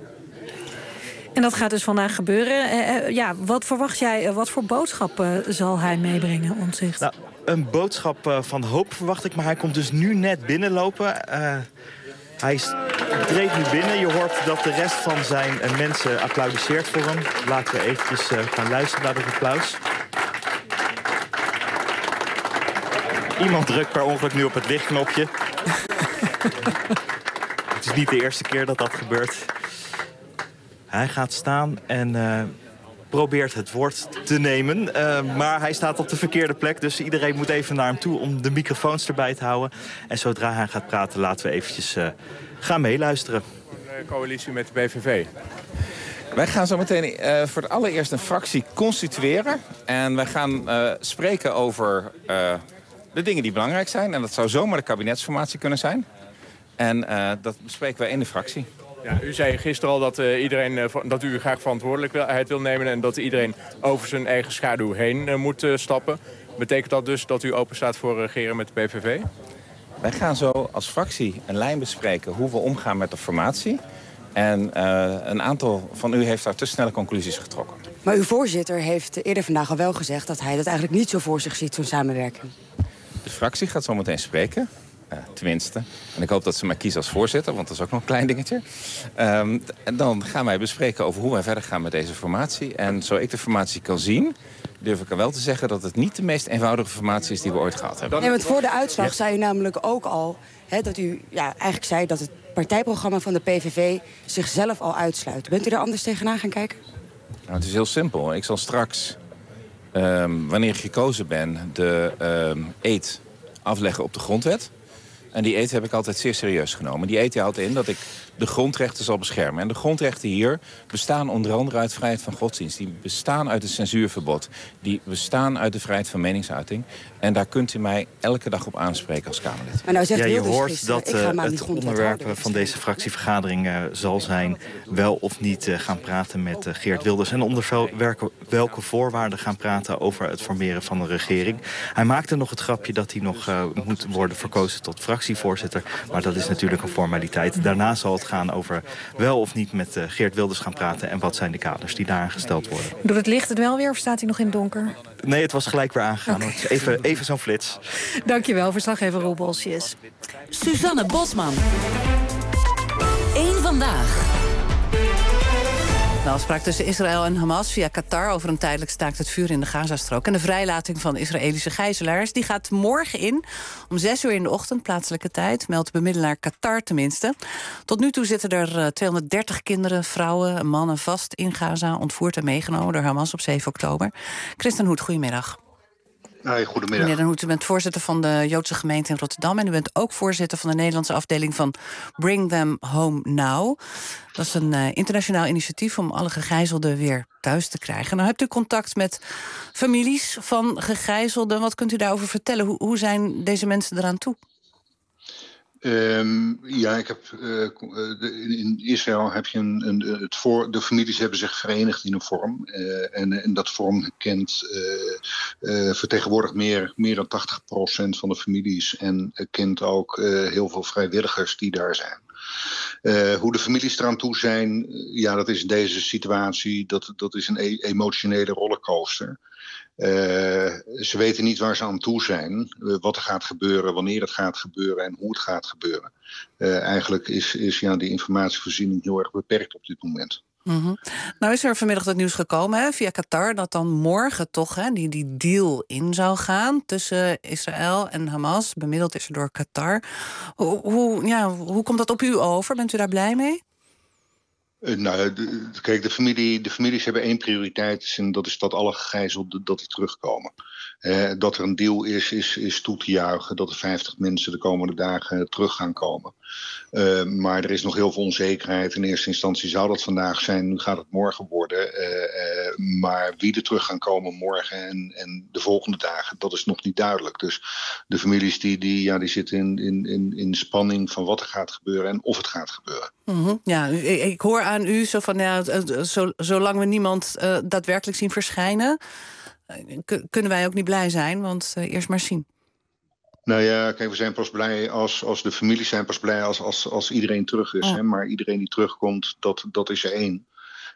Speaker 18: En dat gaat dus vandaag gebeuren. Uh, ja, wat verwacht jij, uh, wat voor boodschap uh, zal hij meebrengen, Omtzigt?
Speaker 9: Nou, een boodschap uh, van hoop verwacht ik, maar hij komt dus nu net binnenlopen. Uh, hij treedt nu binnen. Je hoort dat de rest van zijn uh, mensen applaudisseert voor hem. Laten we eventjes uh, gaan luisteren naar het applaus. Iemand drukt per ongeluk nu op het lichtknopje. Het is niet de eerste keer dat dat gebeurt. Hij gaat staan en uh, probeert het woord te nemen. Uh, maar hij staat op de verkeerde plek, dus iedereen moet even naar hem toe... om de microfoons erbij te houden. En zodra hij gaat praten, laten we eventjes uh, gaan meeluisteren.
Speaker 11: De coalitie met de P V V. Wij gaan zo meteen uh, voor het allereerst een fractie constitueren. En wij gaan uh, spreken over uh, de dingen die belangrijk zijn. En dat zou zomaar de kabinetsformatie kunnen zijn. En uh, dat bespreken wij in de fractie.
Speaker 23: Ja, u zei gisteren al dat, uh, iedereen, uh, dat u graag verantwoordelijkheid wil nemen... en dat iedereen over zijn eigen schaduw heen uh, moet uh, stappen. Betekent dat dus dat u open staat voor regeren met de P V V?
Speaker 11: Wij gaan zo als fractie een lijn bespreken hoe we omgaan met de formatie. En uh, een aantal van u heeft daar te snelle conclusies getrokken.
Speaker 12: Maar uw voorzitter heeft eerder vandaag al wel gezegd... dat hij dat eigenlijk niet zo voor zich ziet, zo'n samenwerking.
Speaker 11: De fractie gaat zo meteen spreken. Uh, tenminste. En ik hoop dat ze mij kiezen als voorzitter, want dat is ook nog een klein dingetje. Um, en dan gaan wij bespreken over hoe wij verder gaan met deze formatie. En zo ik de formatie kan zien, durf ik er wel te zeggen... dat het niet de meest eenvoudige formatie is die we ooit gehad hebben.
Speaker 12: Nee, want voor de uitslag ja. zei u namelijk ook al... Hè, dat u ja, eigenlijk zei dat het partijprogramma van de P V V... zichzelf al uitsluit. Bent u daar anders tegenaan gaan kijken?
Speaker 11: Nou, het is heel simpel. Ik zal straks, um, wanneer ik gekozen ben... de um, eed afleggen op de grondwet... En die eed heb ik altijd zeer serieus genomen. Die eed houdt in dat ik de grondrechten zal beschermen. En de grondrechten hier bestaan onder andere uit vrijheid van godsdienst. Die bestaan uit het censuurverbod. Die bestaan uit de vrijheid van meningsuiting. En daar kunt u mij elke dag op aanspreken als Kamerlid.
Speaker 12: Maar nou zegt
Speaker 9: ja, je
Speaker 12: dus
Speaker 9: hoort
Speaker 12: gisteren,
Speaker 9: dat uh, het onderwerp
Speaker 12: houden,
Speaker 9: van deze fractievergadering uh, zal zijn... wel of niet uh, gaan praten met uh, Geert Wilders. En onder vel, welke, welke voorwaarden gaan praten over het formeren van de regering. Hij maakte nog het grapje dat hij nog uh, moet worden verkozen tot fractievoorzitter. Maar dat is natuurlijk een formaliteit. Daarna zal het gaan over wel of niet met uh, Geert Wilders gaan praten... en wat zijn de kaders die daaraan gesteld worden.
Speaker 18: Doet het licht het wel weer of staat hij nog in het donker?
Speaker 9: Nee, het was gelijk weer aangegaan. Okay. Even, even zo'n flits.
Speaker 18: Dankjewel, verslaggever Roel Bolsjes.
Speaker 13: Suzanne Bosman. Eén vandaag.
Speaker 3: De afspraak tussen Israël en Hamas via Qatar over een tijdelijk staakt het vuur in de Gazastrook. En de vrijlating van Israëlische gijzelaars die gaat morgen in. Om zes uur in de ochtend, plaatselijke tijd, meldt bemiddelaar Qatar tenminste. Tot nu toe zitten er tweehonderddertig kinderen, vrouwen en mannen vast in Gaza, ontvoerd en meegenomen door Hamas op zeven oktober. Kristen Hoed, goedemiddag.
Speaker 14: Hey, goedemiddag.
Speaker 3: Meneer Den Hoed, u bent voorzitter van de Joodse gemeente in Rotterdam... en u bent ook voorzitter van de Nederlandse afdeling van Bring Them Home Now. Dat is een uh, internationaal initiatief om alle gegijzelden weer thuis te krijgen. Nou hebt u contact met families van gegijzelden. Wat kunt u daarover vertellen? Hoe, hoe zijn deze mensen eraan toe?
Speaker 14: Um, ja, ik heb, uh, de, in Israël heb je een, een, het voor, de families hebben zich verenigd in een vorm. Uh, en, en dat vorm kent, uh, uh, vertegenwoordigt meer, meer dan tachtig procent van de families. En uh, kent ook uh, heel veel vrijwilligers die daar zijn. Uh, hoe de families eraan toe zijn, uh, ja, dat is deze situatie, dat, dat is een e- emotionele rollercoaster. Uh, ze weten niet waar ze aan toe zijn, uh, wat er gaat gebeuren, wanneer het gaat gebeuren en hoe het gaat gebeuren. Uh, eigenlijk is, is ja, die informatievoorziening heel erg beperkt op dit moment.
Speaker 3: Mm-hmm. Nou is er vanmiddag het nieuws gekomen hè, via Qatar... dat dan morgen toch hè, die, die deal in zou gaan tussen Israël en Hamas. Bemiddeld is er door Qatar. Hoe, hoe, ja, hoe komt dat op u over? Bent u daar blij mee?
Speaker 14: Uh, nou, de, kijk, de, familie, de families hebben één prioriteit... en dat is dat alle gegijzelden dat die terugkomen. Uh, dat er een deal is, is, is toe te juichen... dat er vijftig mensen de komende dagen terug gaan komen. Uh, maar er is nog heel veel onzekerheid. In eerste instantie zou dat vandaag zijn, nu gaat het morgen worden. Uh, uh, maar wie er terug gaan komen morgen en, en de volgende dagen... dat is nog niet duidelijk. Dus de families die, die, ja, die zitten in, in, in, in spanning van wat er gaat gebeuren... en of het gaat gebeuren.
Speaker 3: Mm-hmm. Ja, ik, ik hoor aan u zo van, ja, zo, zolang we niemand uh, daadwerkelijk zien verschijnen... Uh, kunnen wij ook niet blij zijn, want uh, eerst maar zien.
Speaker 14: Nou ja, kijk, we zijn pas blij als, als de families zijn pas blij als, als, als iedereen terug is.
Speaker 3: Ja.
Speaker 14: Hè? Maar iedereen die terugkomt, dat, dat is er één.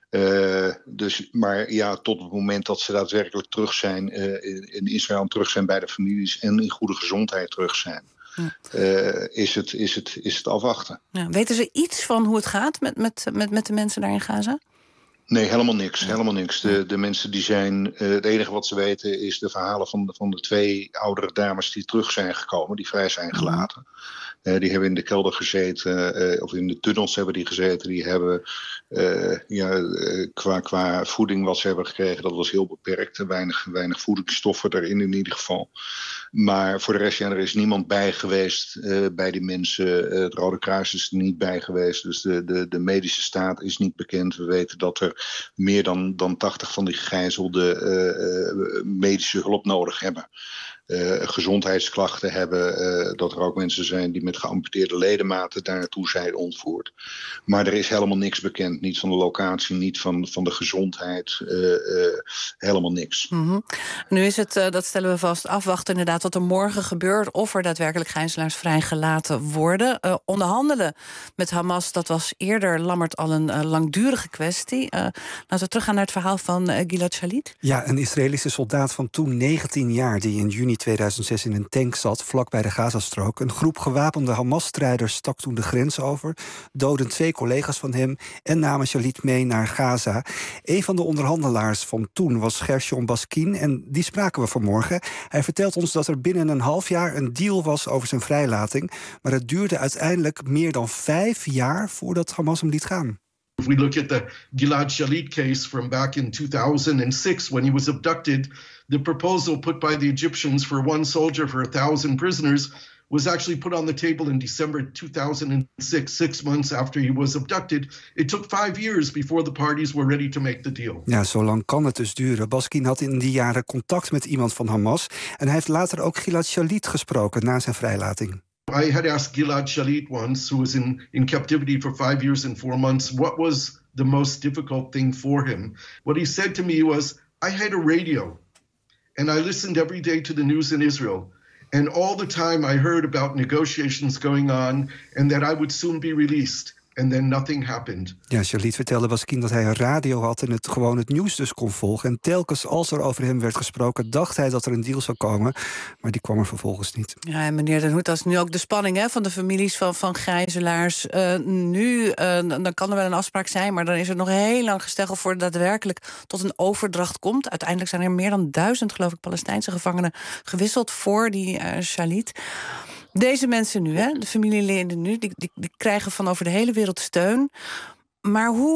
Speaker 14: Uh, dus, maar ja, tot het moment dat ze daadwerkelijk terug zijn... Uh, in, in Israël terug zijn bij de families... en in goede gezondheid terug zijn... Ja. Uh, is, het, is, het, is het afwachten.
Speaker 3: Ja, weten ze iets van hoe het gaat met, met, met, met de mensen daar in Gaza?
Speaker 14: Nee, helemaal niks. Helemaal niks. De, de mensen die zijn... Uh, het enige wat ze weten is de verhalen van de, van de twee oudere dames... die terug zijn gekomen, die vrij zijn gelaten. Uh, die hebben in de kelder gezeten, uh, of in de tunnels hebben die gezeten. Die hebben uh, ja, uh, qua, qua voeding wat ze hebben gekregen, dat was heel beperkt. Weinig, weinig voedingsstoffen erin in ieder geval. Maar voor de rest, ja, er is niemand bij geweest uh, bij die mensen. Uh, het Rode Kruis is er niet bij geweest. Dus de, de, de medische staat is niet bekend. We weten dat er meer dan, dan tachtig van die gegijzelden uh, uh, medische hulp nodig hebben. Uh, gezondheidsklachten hebben. Uh, dat er ook mensen zijn die met geamputeerde ledematen daar naartoe zijn ontvoerd. Maar er is helemaal niks bekend. Niet van de locatie, niet van, van de gezondheid. Uh, uh, helemaal niks.
Speaker 3: Mm-hmm. Nu is het, uh, dat stellen we vast, afwachten inderdaad wat er morgen gebeurt. Of er daadwerkelijk gijzelaars vrijgelaten worden. Uh, onderhandelen met Hamas, dat was eerder, Lammert, al een uh, langdurige kwestie. Uh, laten we teruggaan naar het verhaal van uh, Gilad Shalit.
Speaker 16: Ja, een Israëlische soldaat van toen negentien jaar... die in juni tweeduizend zes in een tank zat, vlak bij de Gazastrook. Een groep gewapende Hamas-strijders stak toen de grens over, doodden twee collega's van hem en namen Shalit mee naar Gaza. Een van de onderhandelaars van toen was Gershon Baskin en die spraken we vanmorgen. Hij vertelt ons dat er binnen een half jaar een deal was over zijn vrijlating, maar het duurde uiteindelijk meer dan vijf jaar voordat Hamas hem liet gaan.
Speaker 15: If we look at the Gilad Shalit case from back in two thousand six when he was abducted, the proposal put by the Egyptians for one soldier for a thousand prisoners was actually put on the table in December two thousand six, six months after he was abducted. It took five years before the parties were ready to make the deal.
Speaker 16: Ja, zo lang kan het dus duren. Baskin had in die jaren contact met iemand van Hamas en hij heeft later ook Gilad Shalit gesproken na zijn vrijlating.
Speaker 15: I had asked Gilad Shalit once, who was in, in captivity for five years and four months, what was the most difficult thing for him. What he said to me was, I had a radio, and I listened every day to the news in Israel. And all the time I heard about negotiations going on and that I would soon be released. And then nothing happened.
Speaker 16: Ja, Shalit vertelde Baskin dat hij een radio had en het gewoon het nieuws dus kon volgen. En telkens als er over hem werd gesproken, dacht hij dat er een deal zou komen. Maar die kwam er vervolgens niet.
Speaker 3: Ja, en meneer Den Hoed, dat is nu ook de spanning hè, van de families van, van gijzelaars. Uh, nu, uh, dan kan er wel een afspraak zijn, maar dan is er nog heel lang gesteggel voor daadwerkelijk tot een overdracht komt. Uiteindelijk zijn er meer dan duizend, geloof ik, Palestijnse gevangenen gewisseld voor die uh, Shalit. Deze mensen nu, hè, de familieleden nu, die, die, die krijgen van over de hele wereld steun. Maar hoe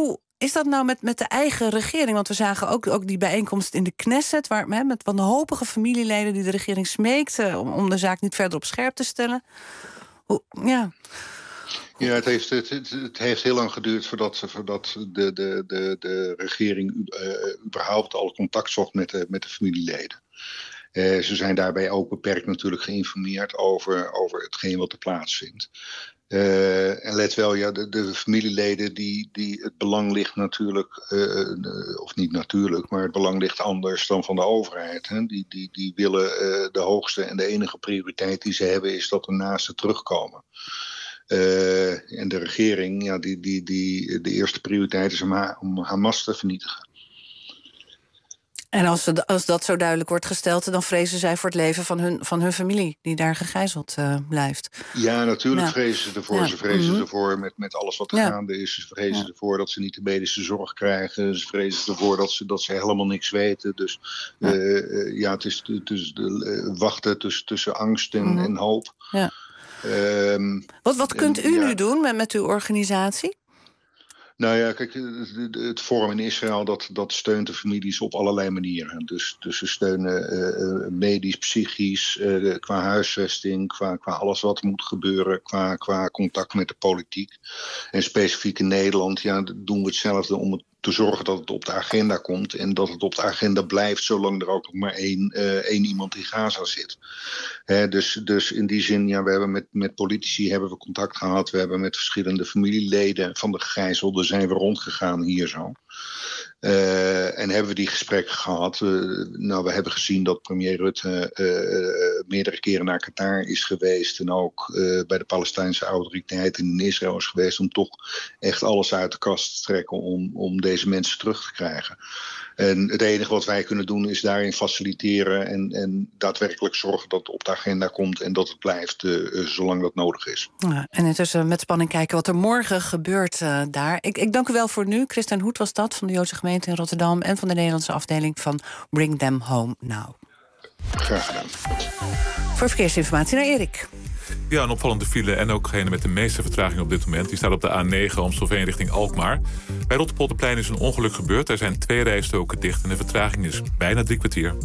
Speaker 3: is dat nou met, met de eigen regering? Want we zagen ook, ook die bijeenkomst in de Knesset... Waar, hè, met wanhopige familieleden die de regering smeekten... om, om de zaak niet verder op scherp te stellen. Hoe, ja...
Speaker 14: Ja, het heeft, het, het heeft heel lang geduurd voordat, voordat de, de, de, de regering uh, überhaupt al contact zocht met de, met de familieleden. Uh, ze zijn daarbij ook beperkt natuurlijk geïnformeerd over, over hetgeen wat er plaatsvindt. Uh, en let wel, ja, de, de familieleden die, die het belang ligt natuurlijk, uh, of niet natuurlijk, maar het belang ligt anders dan van de overheid. Hè. Die, die, die willen uh, de hoogste en de enige prioriteit die ze hebben is dat de naasten terugkomen. Uh, en de regering, ja, die, die, die, de eerste prioriteit is om, ha- om Hamas te vernietigen.
Speaker 3: En als, ze, als dat zo duidelijk wordt gesteld... dan vrezen zij voor het leven van hun, van hun familie... die daar gegijzeld uh, blijft.
Speaker 14: Ja, natuurlijk
Speaker 3: ja.
Speaker 14: vrezen ze ervoor.
Speaker 3: Ja.
Speaker 14: Ze vrezen
Speaker 3: mm-hmm.
Speaker 14: ervoor met, met alles wat er
Speaker 3: ja.
Speaker 14: gaande is. Ze vrezen
Speaker 3: ja.
Speaker 14: ervoor dat ze niet de medische zorg krijgen. Ze vrezen ervoor dat ze, dat ze helemaal niks weten. Dus ja, uh, uh, ja het is, het is uh, wachten tussen, tussen angst en, mm-hmm. en hoop.
Speaker 3: Ja.
Speaker 14: Um,
Speaker 3: wat, wat kunt
Speaker 14: en,
Speaker 3: u
Speaker 14: ja.
Speaker 3: nu doen met, met uw organisatie?
Speaker 14: Nou ja, kijk, het Forum in Israël dat, dat steunt de families op allerlei manieren. Dus, dus ze steunen uh, medisch, psychisch, uh, qua huisvesting, qua, qua alles wat moet gebeuren, qua, qua contact met de politiek. En specifiek in Nederland ja, doen we hetzelfde om het te zorgen dat het op de agenda komt en dat het op de agenda blijft zolang er ook nog maar één, uh, één iemand in Gaza zit. Hè, dus, dus in die zin, ja, we hebben met, met politici hebben we contact gehad. We hebben met verschillende familieleden van de gegijzelden zijn we rondgegaan hier zo. Uh, en hebben we die gesprekken gehad. Uh, nou, we hebben gezien dat premier Rutte uh, uh, meerdere keren naar Qatar is geweest. En ook uh, bij de Palestijnse autoriteiten in Israël is geweest. Om toch echt alles uit de kast te trekken om, om deze mensen terug te krijgen. En het enige wat wij kunnen doen is daarin faciliteren. En, en daadwerkelijk zorgen dat het op de agenda komt. En dat het blijft uh, zolang dat nodig is.
Speaker 3: Ja, en intussen met spanning kijken wat er morgen gebeurt uh, daar. Ik, ik dank u wel voor nu. Christian Hoed was dat van de Joodse gemeente in Rotterdam... en van de Nederlandse afdeling van Bring Them Home Now.
Speaker 14: Graag gedaan.
Speaker 3: Voor verkeersinformatie naar Erik.
Speaker 7: Ja, een opvallende file en ook degene met de meeste vertraging op dit moment. Die staat op de A negen Amstelveen richting Alkmaar. Bij Rotterpolderplein is een ongeluk gebeurd. Er zijn twee rijstroken dicht en de vertraging is bijna drie kwartier.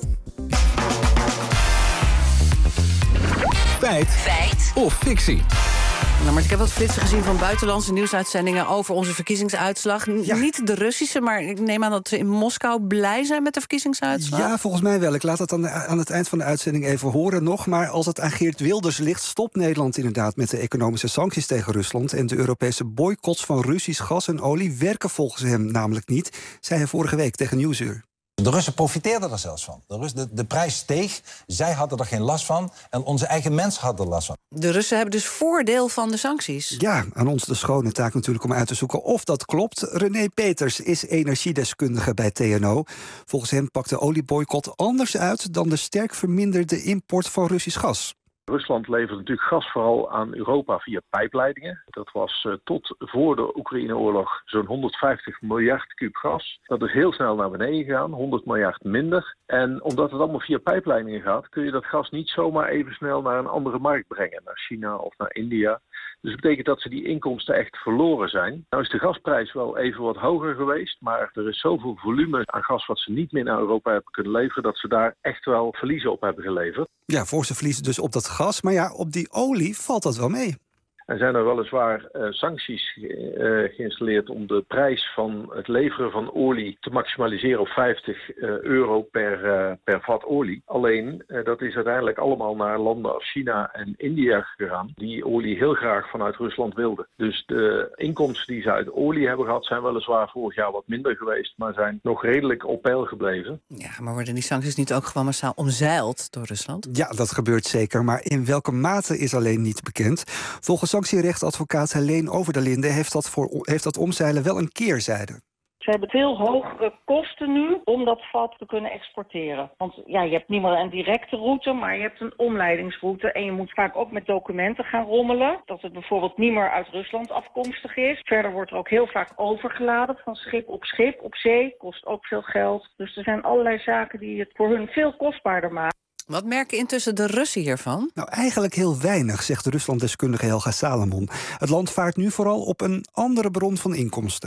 Speaker 1: Feit. Feit. Of fictie.
Speaker 3: Nou, maar ik heb wat flitsen gezien van buitenlandse nieuwsuitzendingen over onze verkiezingsuitslag. Ja. Niet de Russische, maar ik neem aan dat ze in Moskou blij zijn met de verkiezingsuitslag.
Speaker 16: Ja, volgens mij wel. Ik laat het aan, aan het eind van de uitzending even horen nog. Maar als het aan Geert Wilders ligt, stopt Nederland inderdaad met de economische sancties tegen Rusland. En de Europese boycotts van Russisch gas en olie werken volgens hem namelijk niet, zei hij vorige week tegen Nieuwsuur.
Speaker 4: De Russen profiteerden er zelfs van. De, Rus, de, de prijs steeg, zij hadden er geen last van... en onze eigen mensen hadden er last van.
Speaker 3: De Russen hebben dus voordeel van de sancties.
Speaker 16: Ja, aan ons de schone taak natuurlijk om uit te zoeken of dat klopt. René Peters is energiedeskundige bij T N O. Volgens hem pakt de olieboycott anders uit... dan de sterk verminderde import van Russisch gas.
Speaker 8: Rusland levert natuurlijk gas vooral aan Europa via pijpleidingen. Dat was uh, tot voor de Oekraïne-oorlog zo'n honderdvijftig miljard kuub gas. Dat is heel snel naar beneden gegaan, honderd miljard minder. En omdat het allemaal via pijpleidingen gaat, kun je dat gas niet zomaar even snel naar een andere markt brengen. Naar China of naar India. Dus dat betekent dat ze die inkomsten echt verloren zijn. Nou is de gasprijs wel even wat hoger geweest, maar er is zoveel volume aan gas wat ze niet meer naar Europa hebben kunnen leveren, dat ze daar echt wel verliezen op hebben geleverd.
Speaker 16: Ja, voor ze verliezen dus op dat gas, maar ja, op die olie valt dat wel mee.
Speaker 8: Er zijn er weliswaar uh, sancties uh, geïnstalleerd om de prijs van het leveren van olie te maximaliseren op vijftig uh, euro per, uh, per vat olie. Alleen, uh, dat is uiteindelijk allemaal naar landen als China en India gegaan, die olie heel graag vanuit Rusland wilden. Dus de inkomsten die ze uit olie hebben gehad zijn weliswaar vorig jaar wat minder geweest, maar zijn nog redelijk op peil gebleven.
Speaker 3: Ja, maar worden die sancties niet ook gewoon massaal omzeild door Rusland?
Speaker 16: Ja, dat gebeurt zeker, maar in welke mate is alleen niet bekend. Volgens sanctierechtadvocaat Helene Over der Linden heeft dat, voor, heeft dat omzeilen wel een keerzijde.
Speaker 17: Ze hebben veel hogere kosten nu om dat vat te kunnen exporteren. Want ja, je hebt niet meer een directe route, maar je hebt een omleidingsroute. En je moet vaak ook met documenten gaan rommelen. Dat het bijvoorbeeld niet meer uit Rusland afkomstig is. Verder wordt er ook heel vaak overgeladen van schip op schip. Op zee kost ook veel geld. Dus er zijn allerlei zaken die het voor hun veel kostbaarder maken.
Speaker 3: Wat merken intussen de Russen hiervan?
Speaker 16: Nou, eigenlijk heel weinig, zegt de Ruslanddeskundige Helga Salomon. Het land vaart nu vooral op een andere bron van inkomsten.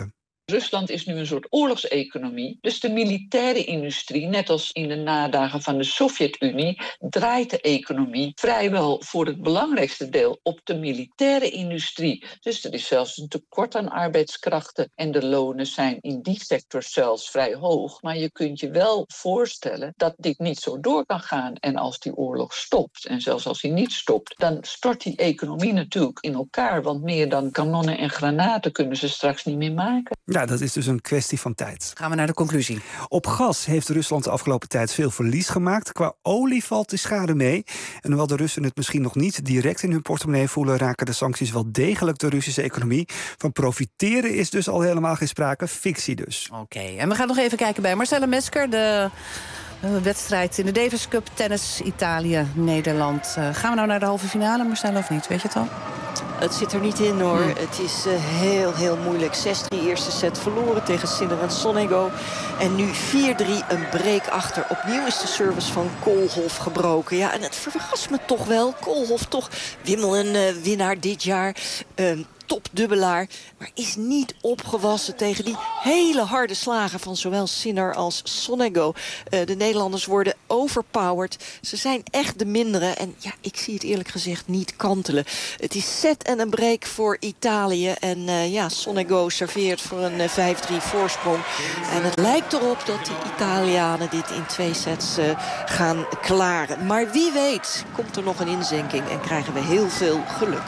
Speaker 5: Rusland is nu een soort oorlogseconomie. Dus de militaire industrie, net als in de nadagen van de Sovjet-Unie, draait de economie vrijwel voor het belangrijkste deel op de militaire industrie. Dus er is zelfs een tekort aan arbeidskrachten en de lonen zijn in die sector zelfs vrij hoog. Maar je kunt je wel voorstellen dat dit niet zo door kan gaan. En als die oorlog stopt, en zelfs als die niet stopt, dan stort die economie natuurlijk in elkaar. Want meer dan kanonnen en granaten kunnen ze straks niet meer maken.
Speaker 16: Ja, dat is dus een kwestie van tijd.
Speaker 3: Gaan we naar de conclusie.
Speaker 16: Op gas heeft Rusland de afgelopen tijd veel verlies gemaakt. Qua olie valt de schade mee. En hoewel de Russen het misschien nog niet direct in hun portemonnee voelen, raken de sancties wel degelijk de Russische economie. Van profiteren is dus al helemaal geen sprake. Fictie dus.
Speaker 3: Oké, okay. En we gaan nog even kijken bij Marcella Mesker. De wedstrijd in de Davis Cup tennis Italië, Nederland. Uh, gaan we nou naar de halve finale, Marcella, of niet? Weet je het al?
Speaker 6: Het zit er niet in, hoor. Hmm. Het is uh, heel, heel moeilijk. zes drie eerste set verloren tegen Sinner en Sonego. En nu vier drie een break achter. Opnieuw is de service van Koolhof gebroken. Ja, en het verrast me toch wel. Koolhof toch Wimbledon-winnaar uh, dit jaar. Uh, topdubbelaar, maar is niet opgewassen tegen die hele harde slagen van zowel Sinner als Sonego. Uh, de Nederlanders worden overpowered. Ze zijn echt de mindere en ja, ik zie het eerlijk gezegd niet kantelen. Het is set en een break voor Italië en uh, ja, Sonego serveert voor een uh, vijf drie voorsprong. En het lijkt erop dat de Italianen dit in twee sets uh, gaan klaren. Maar wie weet komt er nog een inzinking en krijgen we heel veel geluk.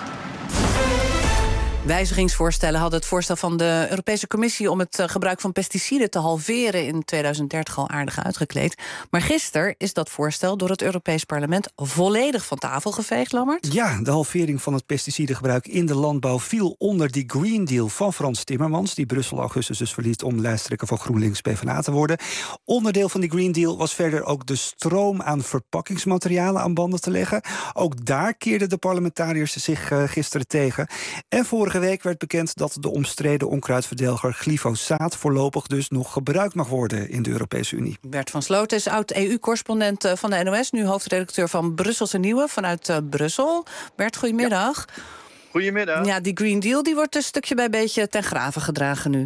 Speaker 3: Wijzigingsvoorstellen hadden het voorstel van de Europese Commissie om het gebruik van pesticiden te halveren in tweeduizend dertig al aardig uitgekleed. Maar gisteren is dat voorstel door het Europees Parlement volledig van tafel geveegd, Lammert.
Speaker 16: Ja, de halvering van het pesticidengebruik in de landbouw viel onder die Green Deal van Frans Timmermans, die Brussel augustus dus verliet om lijsttrekker van GroenLinks PvdA te worden. Onderdeel van die Green Deal was verder ook de stroom aan verpakkingsmaterialen aan banden te leggen. Ook daar keerden de parlementariërs zich uh, gisteren tegen. En vorige Vorige week werd bekend dat de omstreden onkruidverdelger glyfosaat voorlopig dus nog gebruikt mag worden in de Europese Unie.
Speaker 3: Bert van Sloten is oud-E U-correspondent van de N O S, nu hoofdredacteur van Brusselse Nieuwe vanuit uh, Brussel. Bert, goedemiddag.
Speaker 19: Ja. Goedemiddag.
Speaker 3: Ja, die Green Deal die wordt een stukje bij beetje ten grave gedragen nu.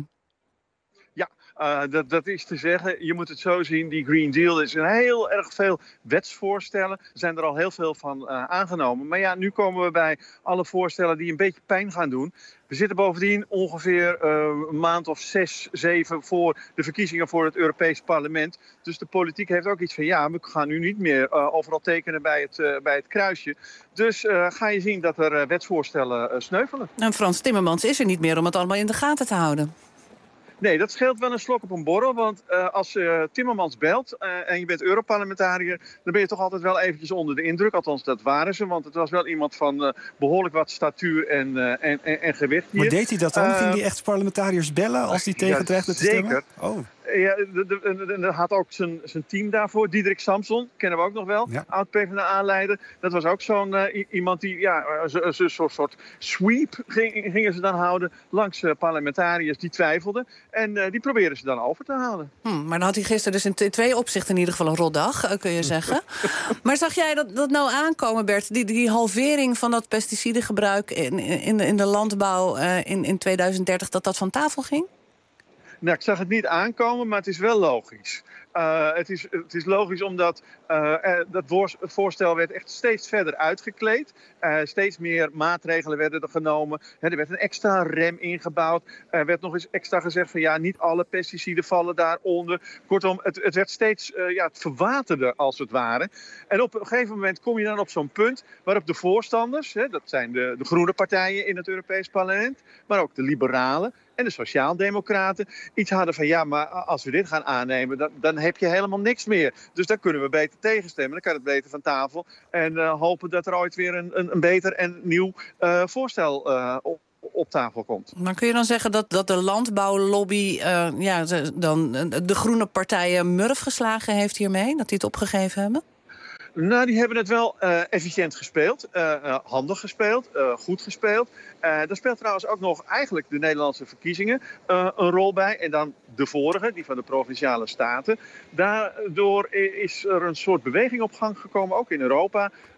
Speaker 19: Uh, dat, dat is te zeggen, je moet het zo zien, die Green Deal is een heel erg veel wetsvoorstellen. Er zijn er al heel veel van uh, aangenomen. Maar ja, nu komen we bij alle voorstellen die een beetje pijn gaan doen. We zitten bovendien ongeveer uh, een maand of zes, zeven voor de verkiezingen voor het Europees Parlement. Dus de politiek heeft ook iets van, ja, we gaan nu niet meer uh, overal tekenen bij het, uh, bij het kruisje. Dus uh, ga je zien dat er uh, wetsvoorstellen uh, sneuvelen.
Speaker 3: En Frans Timmermans is er niet meer om het allemaal in de gaten te houden.
Speaker 19: Nee, dat scheelt wel een slok op een borrel. Want uh, als uh, Timmermans belt uh, en je bent Europarlementariër, dan ben je toch altijd wel eventjes onder de indruk. Althans, dat waren ze. Want het was wel iemand van uh, behoorlijk wat statuur en, uh, en, en, en gewicht hier.
Speaker 16: Maar deed hij dat dan?
Speaker 19: Uh,
Speaker 16: Ging hij echt parlementariërs bellen als hij tegen dreigde te stemmen?
Speaker 19: Zeker.
Speaker 16: Oh.
Speaker 19: Ja, er had ook zijn, zijn team daarvoor. Diederik Samson, kennen we ook nog wel. Ja. Oud-PvdA-leider. Dat was ook zo'n uh, iemand die, ja, zo'n zo, zo soort sweep ging, gingen ze dan houden langs uh, parlementariërs die twijfelden. En uh, die probeerden ze dan over te halen.
Speaker 3: Hm, maar dan had hij gisteren dus in twee opzichten in ieder geval een rotdag, kun je zeggen. Maar zag jij dat, dat nou aankomen, Bert? Die, die halvering van dat pesticidengebruik in, in, in de landbouw uh, in, in tweeduizend dertig, dat dat van tafel ging?
Speaker 19: Nou, ik zag het niet aankomen, maar het is wel logisch. Uh, het, is, het is logisch omdat uh, dat voorstel werd echt steeds verder uitgekleed. Uh, steeds meer maatregelen werden er genomen. He, er werd een extra rem ingebouwd. Er werd nog eens extra gezegd van ja, niet alle pesticiden vallen daaronder. Kortom, het, het werd steeds uh, ja, het verwaterde als het ware. En op een gegeven moment kom je dan op zo'n punt waarop de voorstanders, he, dat zijn de, de groene partijen in het Europees Parlement, maar ook de liberalen en de sociaaldemocraten, iets hadden van ja, maar als we dit gaan aannemen, dan, dan heb je helemaal niks meer. Dus dan kunnen we beter tegenstemmen, dan kan het beter van tafel. En uh, hopen dat er ooit weer een, een, een beter en nieuw uh, voorstel uh, op, op tafel komt.
Speaker 3: Maar kun je dan zeggen dat, dat de landbouwlobby uh, ja, dan de groene partijen murf geslagen heeft hiermee? Dat die het opgegeven hebben?
Speaker 19: Nou, die hebben het wel uh, efficiënt gespeeld, uh, uh, handig gespeeld, uh, goed gespeeld. Uh, daar speelt trouwens ook nog eigenlijk de Nederlandse verkiezingen uh, een rol bij. En dan de vorige, die van de Provinciale Staten. Daardoor is er een soort beweging op gang gekomen, ook in Europa.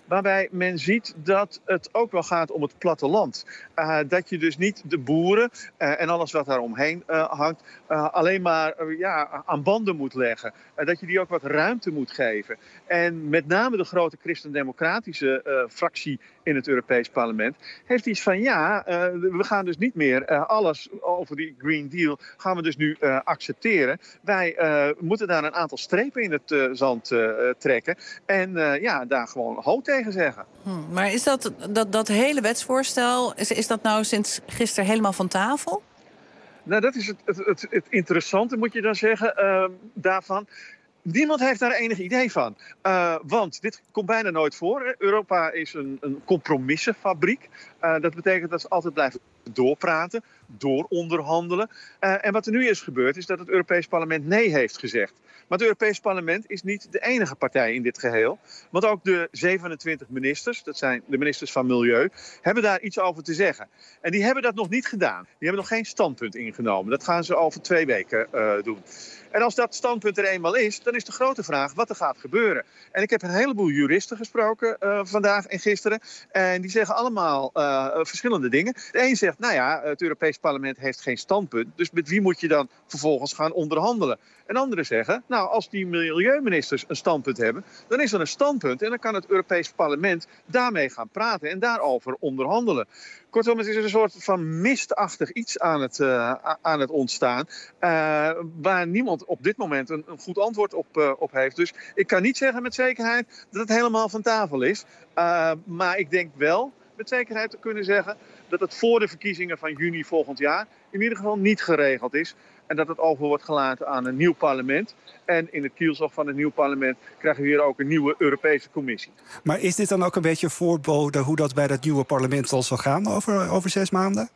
Speaker 19: waarbij men ziet dat het ook wel gaat om het platteland. Uh, dat je dus niet de boeren uh, en alles wat daar omheen uh, hangt uh, alleen maar uh, ja, aan banden moet leggen. Uh, dat je die ook wat ruimte moet geven. En met name de grote christendemocratische uh, fractie in het Europees Parlement heeft iets van ja, uh, we gaan dus niet meer uh, alles over die Green Deal gaan we dus nu uh, accepteren. Wij uh, moeten daar een aantal strepen in het uh, zand uh, trekken en uh, ja, daar gewoon ho tegen zeggen.
Speaker 3: Hmm, maar is dat, dat, dat hele wetsvoorstel, is, is dat nou sinds gisteren helemaal van tafel?
Speaker 19: Nou, dat is het, het, het, het interessante, moet je dan zeggen, uh, daarvan. Niemand heeft daar enig idee van. Uh, want dit komt bijna nooit voor. Europa is een, een compromissenfabriek. Uh, dat betekent dat ze altijd blijven doorpraten, dooronderhandelen. Uh, en wat er nu is gebeurd is dat het Europees Parlement nee heeft gezegd. Maar het Europees Parlement is niet de enige partij in dit geheel. Want ook de zevenentwintig ministers, dat zijn de ministers van Milieu, hebben daar iets over te zeggen. En die hebben dat nog niet gedaan. Die hebben nog geen standpunt ingenomen. Dat gaan ze over twee weken uh, doen. En als dat standpunt er eenmaal is, dan is de grote vraag wat er gaat gebeuren. En ik heb een heleboel juristen gesproken uh, vandaag en gisteren. En die zeggen allemaal uh, verschillende dingen. De een zegt, nou ja, het Europees Parlement heeft geen standpunt. Dus met wie moet je dan vervolgens gaan onderhandelen? En anderen zeggen, nou, als die milieuministers een standpunt hebben, dan is er een standpunt en dan kan het Europees Parlement daarmee gaan praten en daarover onderhandelen. Kortom, het is een soort van mistachtig iets aan het, uh, aan het ontstaan, uh, waar niemand op dit moment een, een goed antwoord op, uh, op heeft. Dus ik kan niet zeggen met zekerheid dat het helemaal van tafel is. Uh, maar ik denk wel met zekerheid te kunnen zeggen dat het voor de verkiezingen van juni volgend jaar in ieder geval niet geregeld is. En dat het over wordt gelaten aan een nieuw parlement. En in het kielzog van het nieuw parlement krijgen we hier ook een nieuwe Europese Commissie.
Speaker 16: Maar is dit dan ook een beetje voorbode hoe dat bij dat nieuwe parlement al zal gaan over, over zes maanden?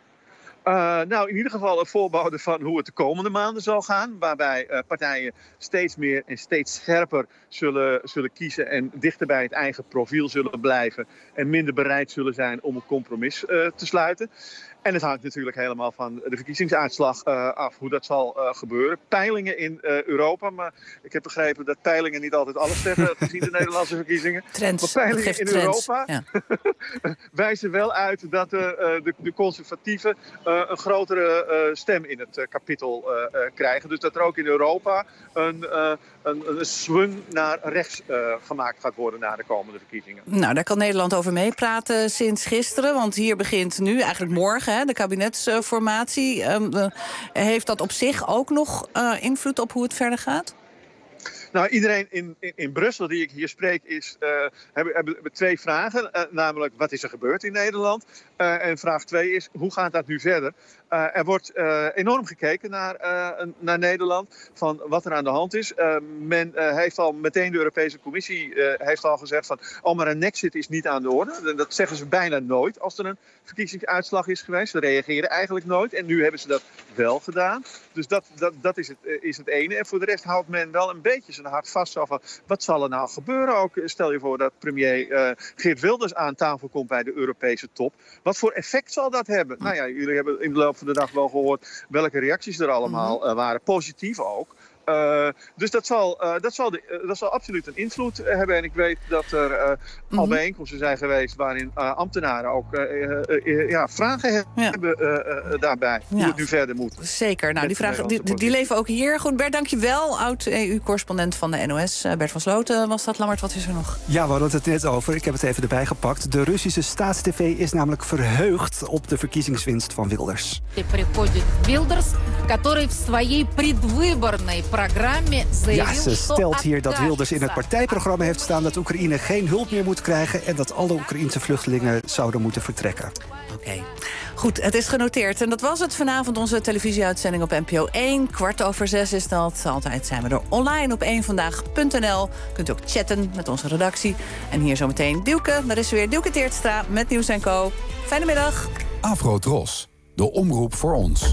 Speaker 19: Uh, nou, in ieder geval een voorbode van hoe het de komende maanden zal gaan. Waarbij uh, partijen steeds meer en steeds scherper zullen, zullen kiezen en dichter bij het eigen profiel zullen blijven. En minder bereid zullen zijn om een compromis uh, te sluiten. En het hangt natuurlijk helemaal van de verkiezingsuitslag uh, af, hoe dat zal uh, gebeuren. Peilingen in uh, Europa, maar ik heb begrepen dat peilingen niet altijd alles zeggen, gezien de Nederlandse verkiezingen.
Speaker 3: Trends,
Speaker 19: maar peilingen in
Speaker 3: trends,
Speaker 19: Europa
Speaker 3: ja.
Speaker 19: wijzen wel uit dat uh, de, de conservatieven uh, een grotere uh, stem in het uh, kapitel uh, uh, krijgen. Dus dat er ook in Europa een, uh, een, een swing naar rechts uh, gemaakt gaat worden na de komende verkiezingen.
Speaker 3: Nou, daar kan Nederland over meepraten sinds gisteren, want hier begint nu, eigenlijk morgen, de kabinetsformatie. Uh, heeft dat op zich ook nog uh, invloed op hoe het verder gaat?
Speaker 19: Nou, iedereen in, in, in Brussel die ik hier spreek is, uh, hebben, hebben twee vragen. Uh, namelijk, wat is er gebeurd in Nederland? Uh, en vraag twee is, hoe gaat dat nu verder? Uh, er wordt uh, enorm gekeken naar, uh, naar Nederland, van wat er aan de hand is. Uh, men uh, heeft al meteen, de Europese Commissie uh, heeft al gezegd van, oh, maar een nexit is niet aan de orde. Dat zeggen ze bijna nooit als er een verkiezingsuitslag is geweest. Ze reageren eigenlijk nooit en nu hebben ze dat wel gedaan. Dus dat, dat, dat is, het, is het ene. En voor de rest houdt men wel een beetje zijn hart vast zo van, wat zal er nou gebeuren? Ook stel je voor dat premier uh, Geert Wilders aan tafel komt bij de Europese top. Wat voor effect zal dat hebben? Nou ja, jullie hebben in de loop van de dag wel gehoord welke reacties er allemaal uh, waren. Positief ook. Uh, dus dat zal, uh, dat, zal de, uh, dat zal absoluut een invloed uh, hebben. En ik weet dat er uh, mm-hmm. al bijeenkomsten zijn geweest waarin uh, ambtenaren ook uh, uh, uh, ja, vragen he- ja. hebben uh, uh, daarbij. Ja. Hoe het nu verder moet.
Speaker 3: Zeker. Nou, die vragen die, die leven ook hier. Goed, Bert, dank je wel. Oud-E U-correspondent van de N O S. Uh, Bert van Sloten was dat. Lammert, wat is er nog?
Speaker 16: Ja, we hadden het net over. Ik heb het even erbij gepakt. De Russische staatstv is namelijk verheugd op de verkiezingswinst van Wilders.
Speaker 20: Wilders, который в своей предвыборной
Speaker 16: Ja, ze stelt hier dat Wilders in het partijprogramma heeft staan dat Oekraïne geen hulp meer moet krijgen en dat alle Oekraïense vluchtelingen zouden moeten vertrekken.
Speaker 3: Oké. Okay. Goed, het is genoteerd. En dat was het vanavond, onze televisieuitzending op N P O één. Kwart over zes is dat. Altijd zijn we er online op één vandaag punt n l. Kunt u ook chatten met onze redactie. En hier zometeen Dielke. Daar is ze weer, Dielke Teertstra met Nieuws en Co. Fijne middag.
Speaker 1: Afro-Tros, de omroep voor ons.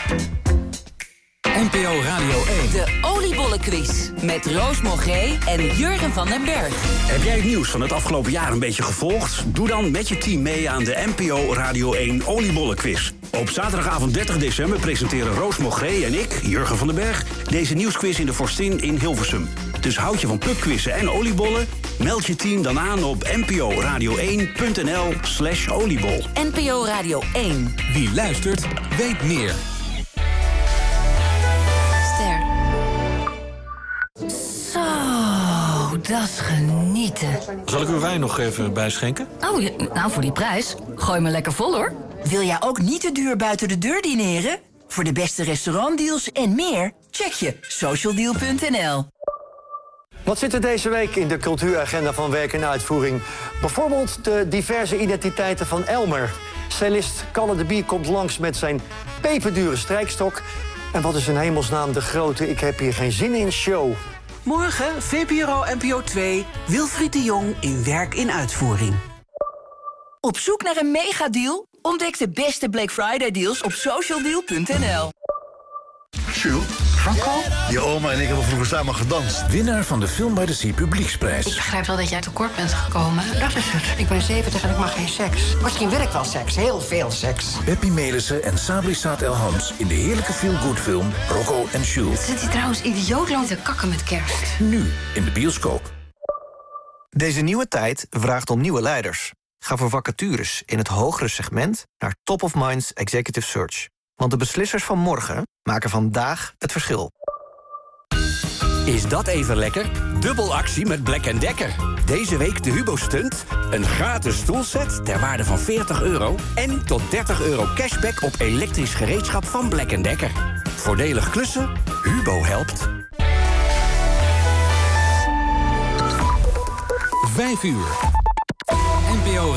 Speaker 1: N P O Radio één.
Speaker 13: De oliebollenquiz met Roos Mogré en Jurgen van den Berg.
Speaker 21: Heb jij het nieuws van het afgelopen jaar een beetje gevolgd? Doe dan met je team mee aan de N P O Radio één oliebollenquiz. Op zaterdagavond dertig december presenteren Roos Mogré en ik, Jurgen van den Berg, deze nieuwsquiz in de Vorstin in Hilversum. Dus houd je van pubquizzen en oliebollen? Meld je team dan aan op nporadio1.nl slash oliebol.
Speaker 13: N P O Radio één.
Speaker 1: Wie luistert, weet meer.
Speaker 13: Ster. Zo, dat is genieten.
Speaker 2: Zal ik uw wijn nog even bijschenken?
Speaker 13: Oh, ja, nou voor die prijs. Gooi me lekker vol hoor. Wil jij ook niet te duur buiten de deur dineren? Voor de beste restaurantdeals en meer, check je socialdeal punt n l.
Speaker 10: Wat zit er deze week in de cultuuragenda van werk en uitvoering? Bijvoorbeeld de diverse identiteiten van Elmer. Cellist Kalle de Bier komt langs met zijn peperdure strijkstok. En wat is in hemelsnaam de grote ik heb hier geen zin in show?
Speaker 22: Morgen V P R O N P O twee, Wilfried de Jong in werk in uitvoering.
Speaker 13: Op zoek naar een megadeal? Ontdek de beste Black Friday deals op socialdeal punt n l.
Speaker 24: Jules, Franco? Je oma en ik hebben vroeger samen gedanst.
Speaker 1: Winnaar van de Film by the Sea Publieksprijs.
Speaker 25: Ik begrijp wel dat jij tekort bent gekomen. Dat is het. Ik ben zeventig en ik mag geen seks. Misschien wil ik wel seks. Heel veel seks.
Speaker 1: Peppy Melissen en Sabri Saad El Hams in de heerlijke feel-good film Rocco en Jules.
Speaker 25: Zit hij trouwens idioot lang te kakken met kerst?
Speaker 1: Nu in de bioscoop.
Speaker 26: Deze nieuwe tijd vraagt om nieuwe leiders. Ga voor vacatures in het hogere segment naar Top of Minds Executive Search. Want de beslissers van morgen maken vandaag het verschil.
Speaker 21: Is dat even lekker? Dubbel actie met Black Decker. Deze week de Hubo Stunt. Een gratis stoelset ter waarde van veertig euro. En tot dertig euro cashback op elektrisch gereedschap van Black Decker. Voordelig klussen? Hubo helpt.
Speaker 1: Vijf uur.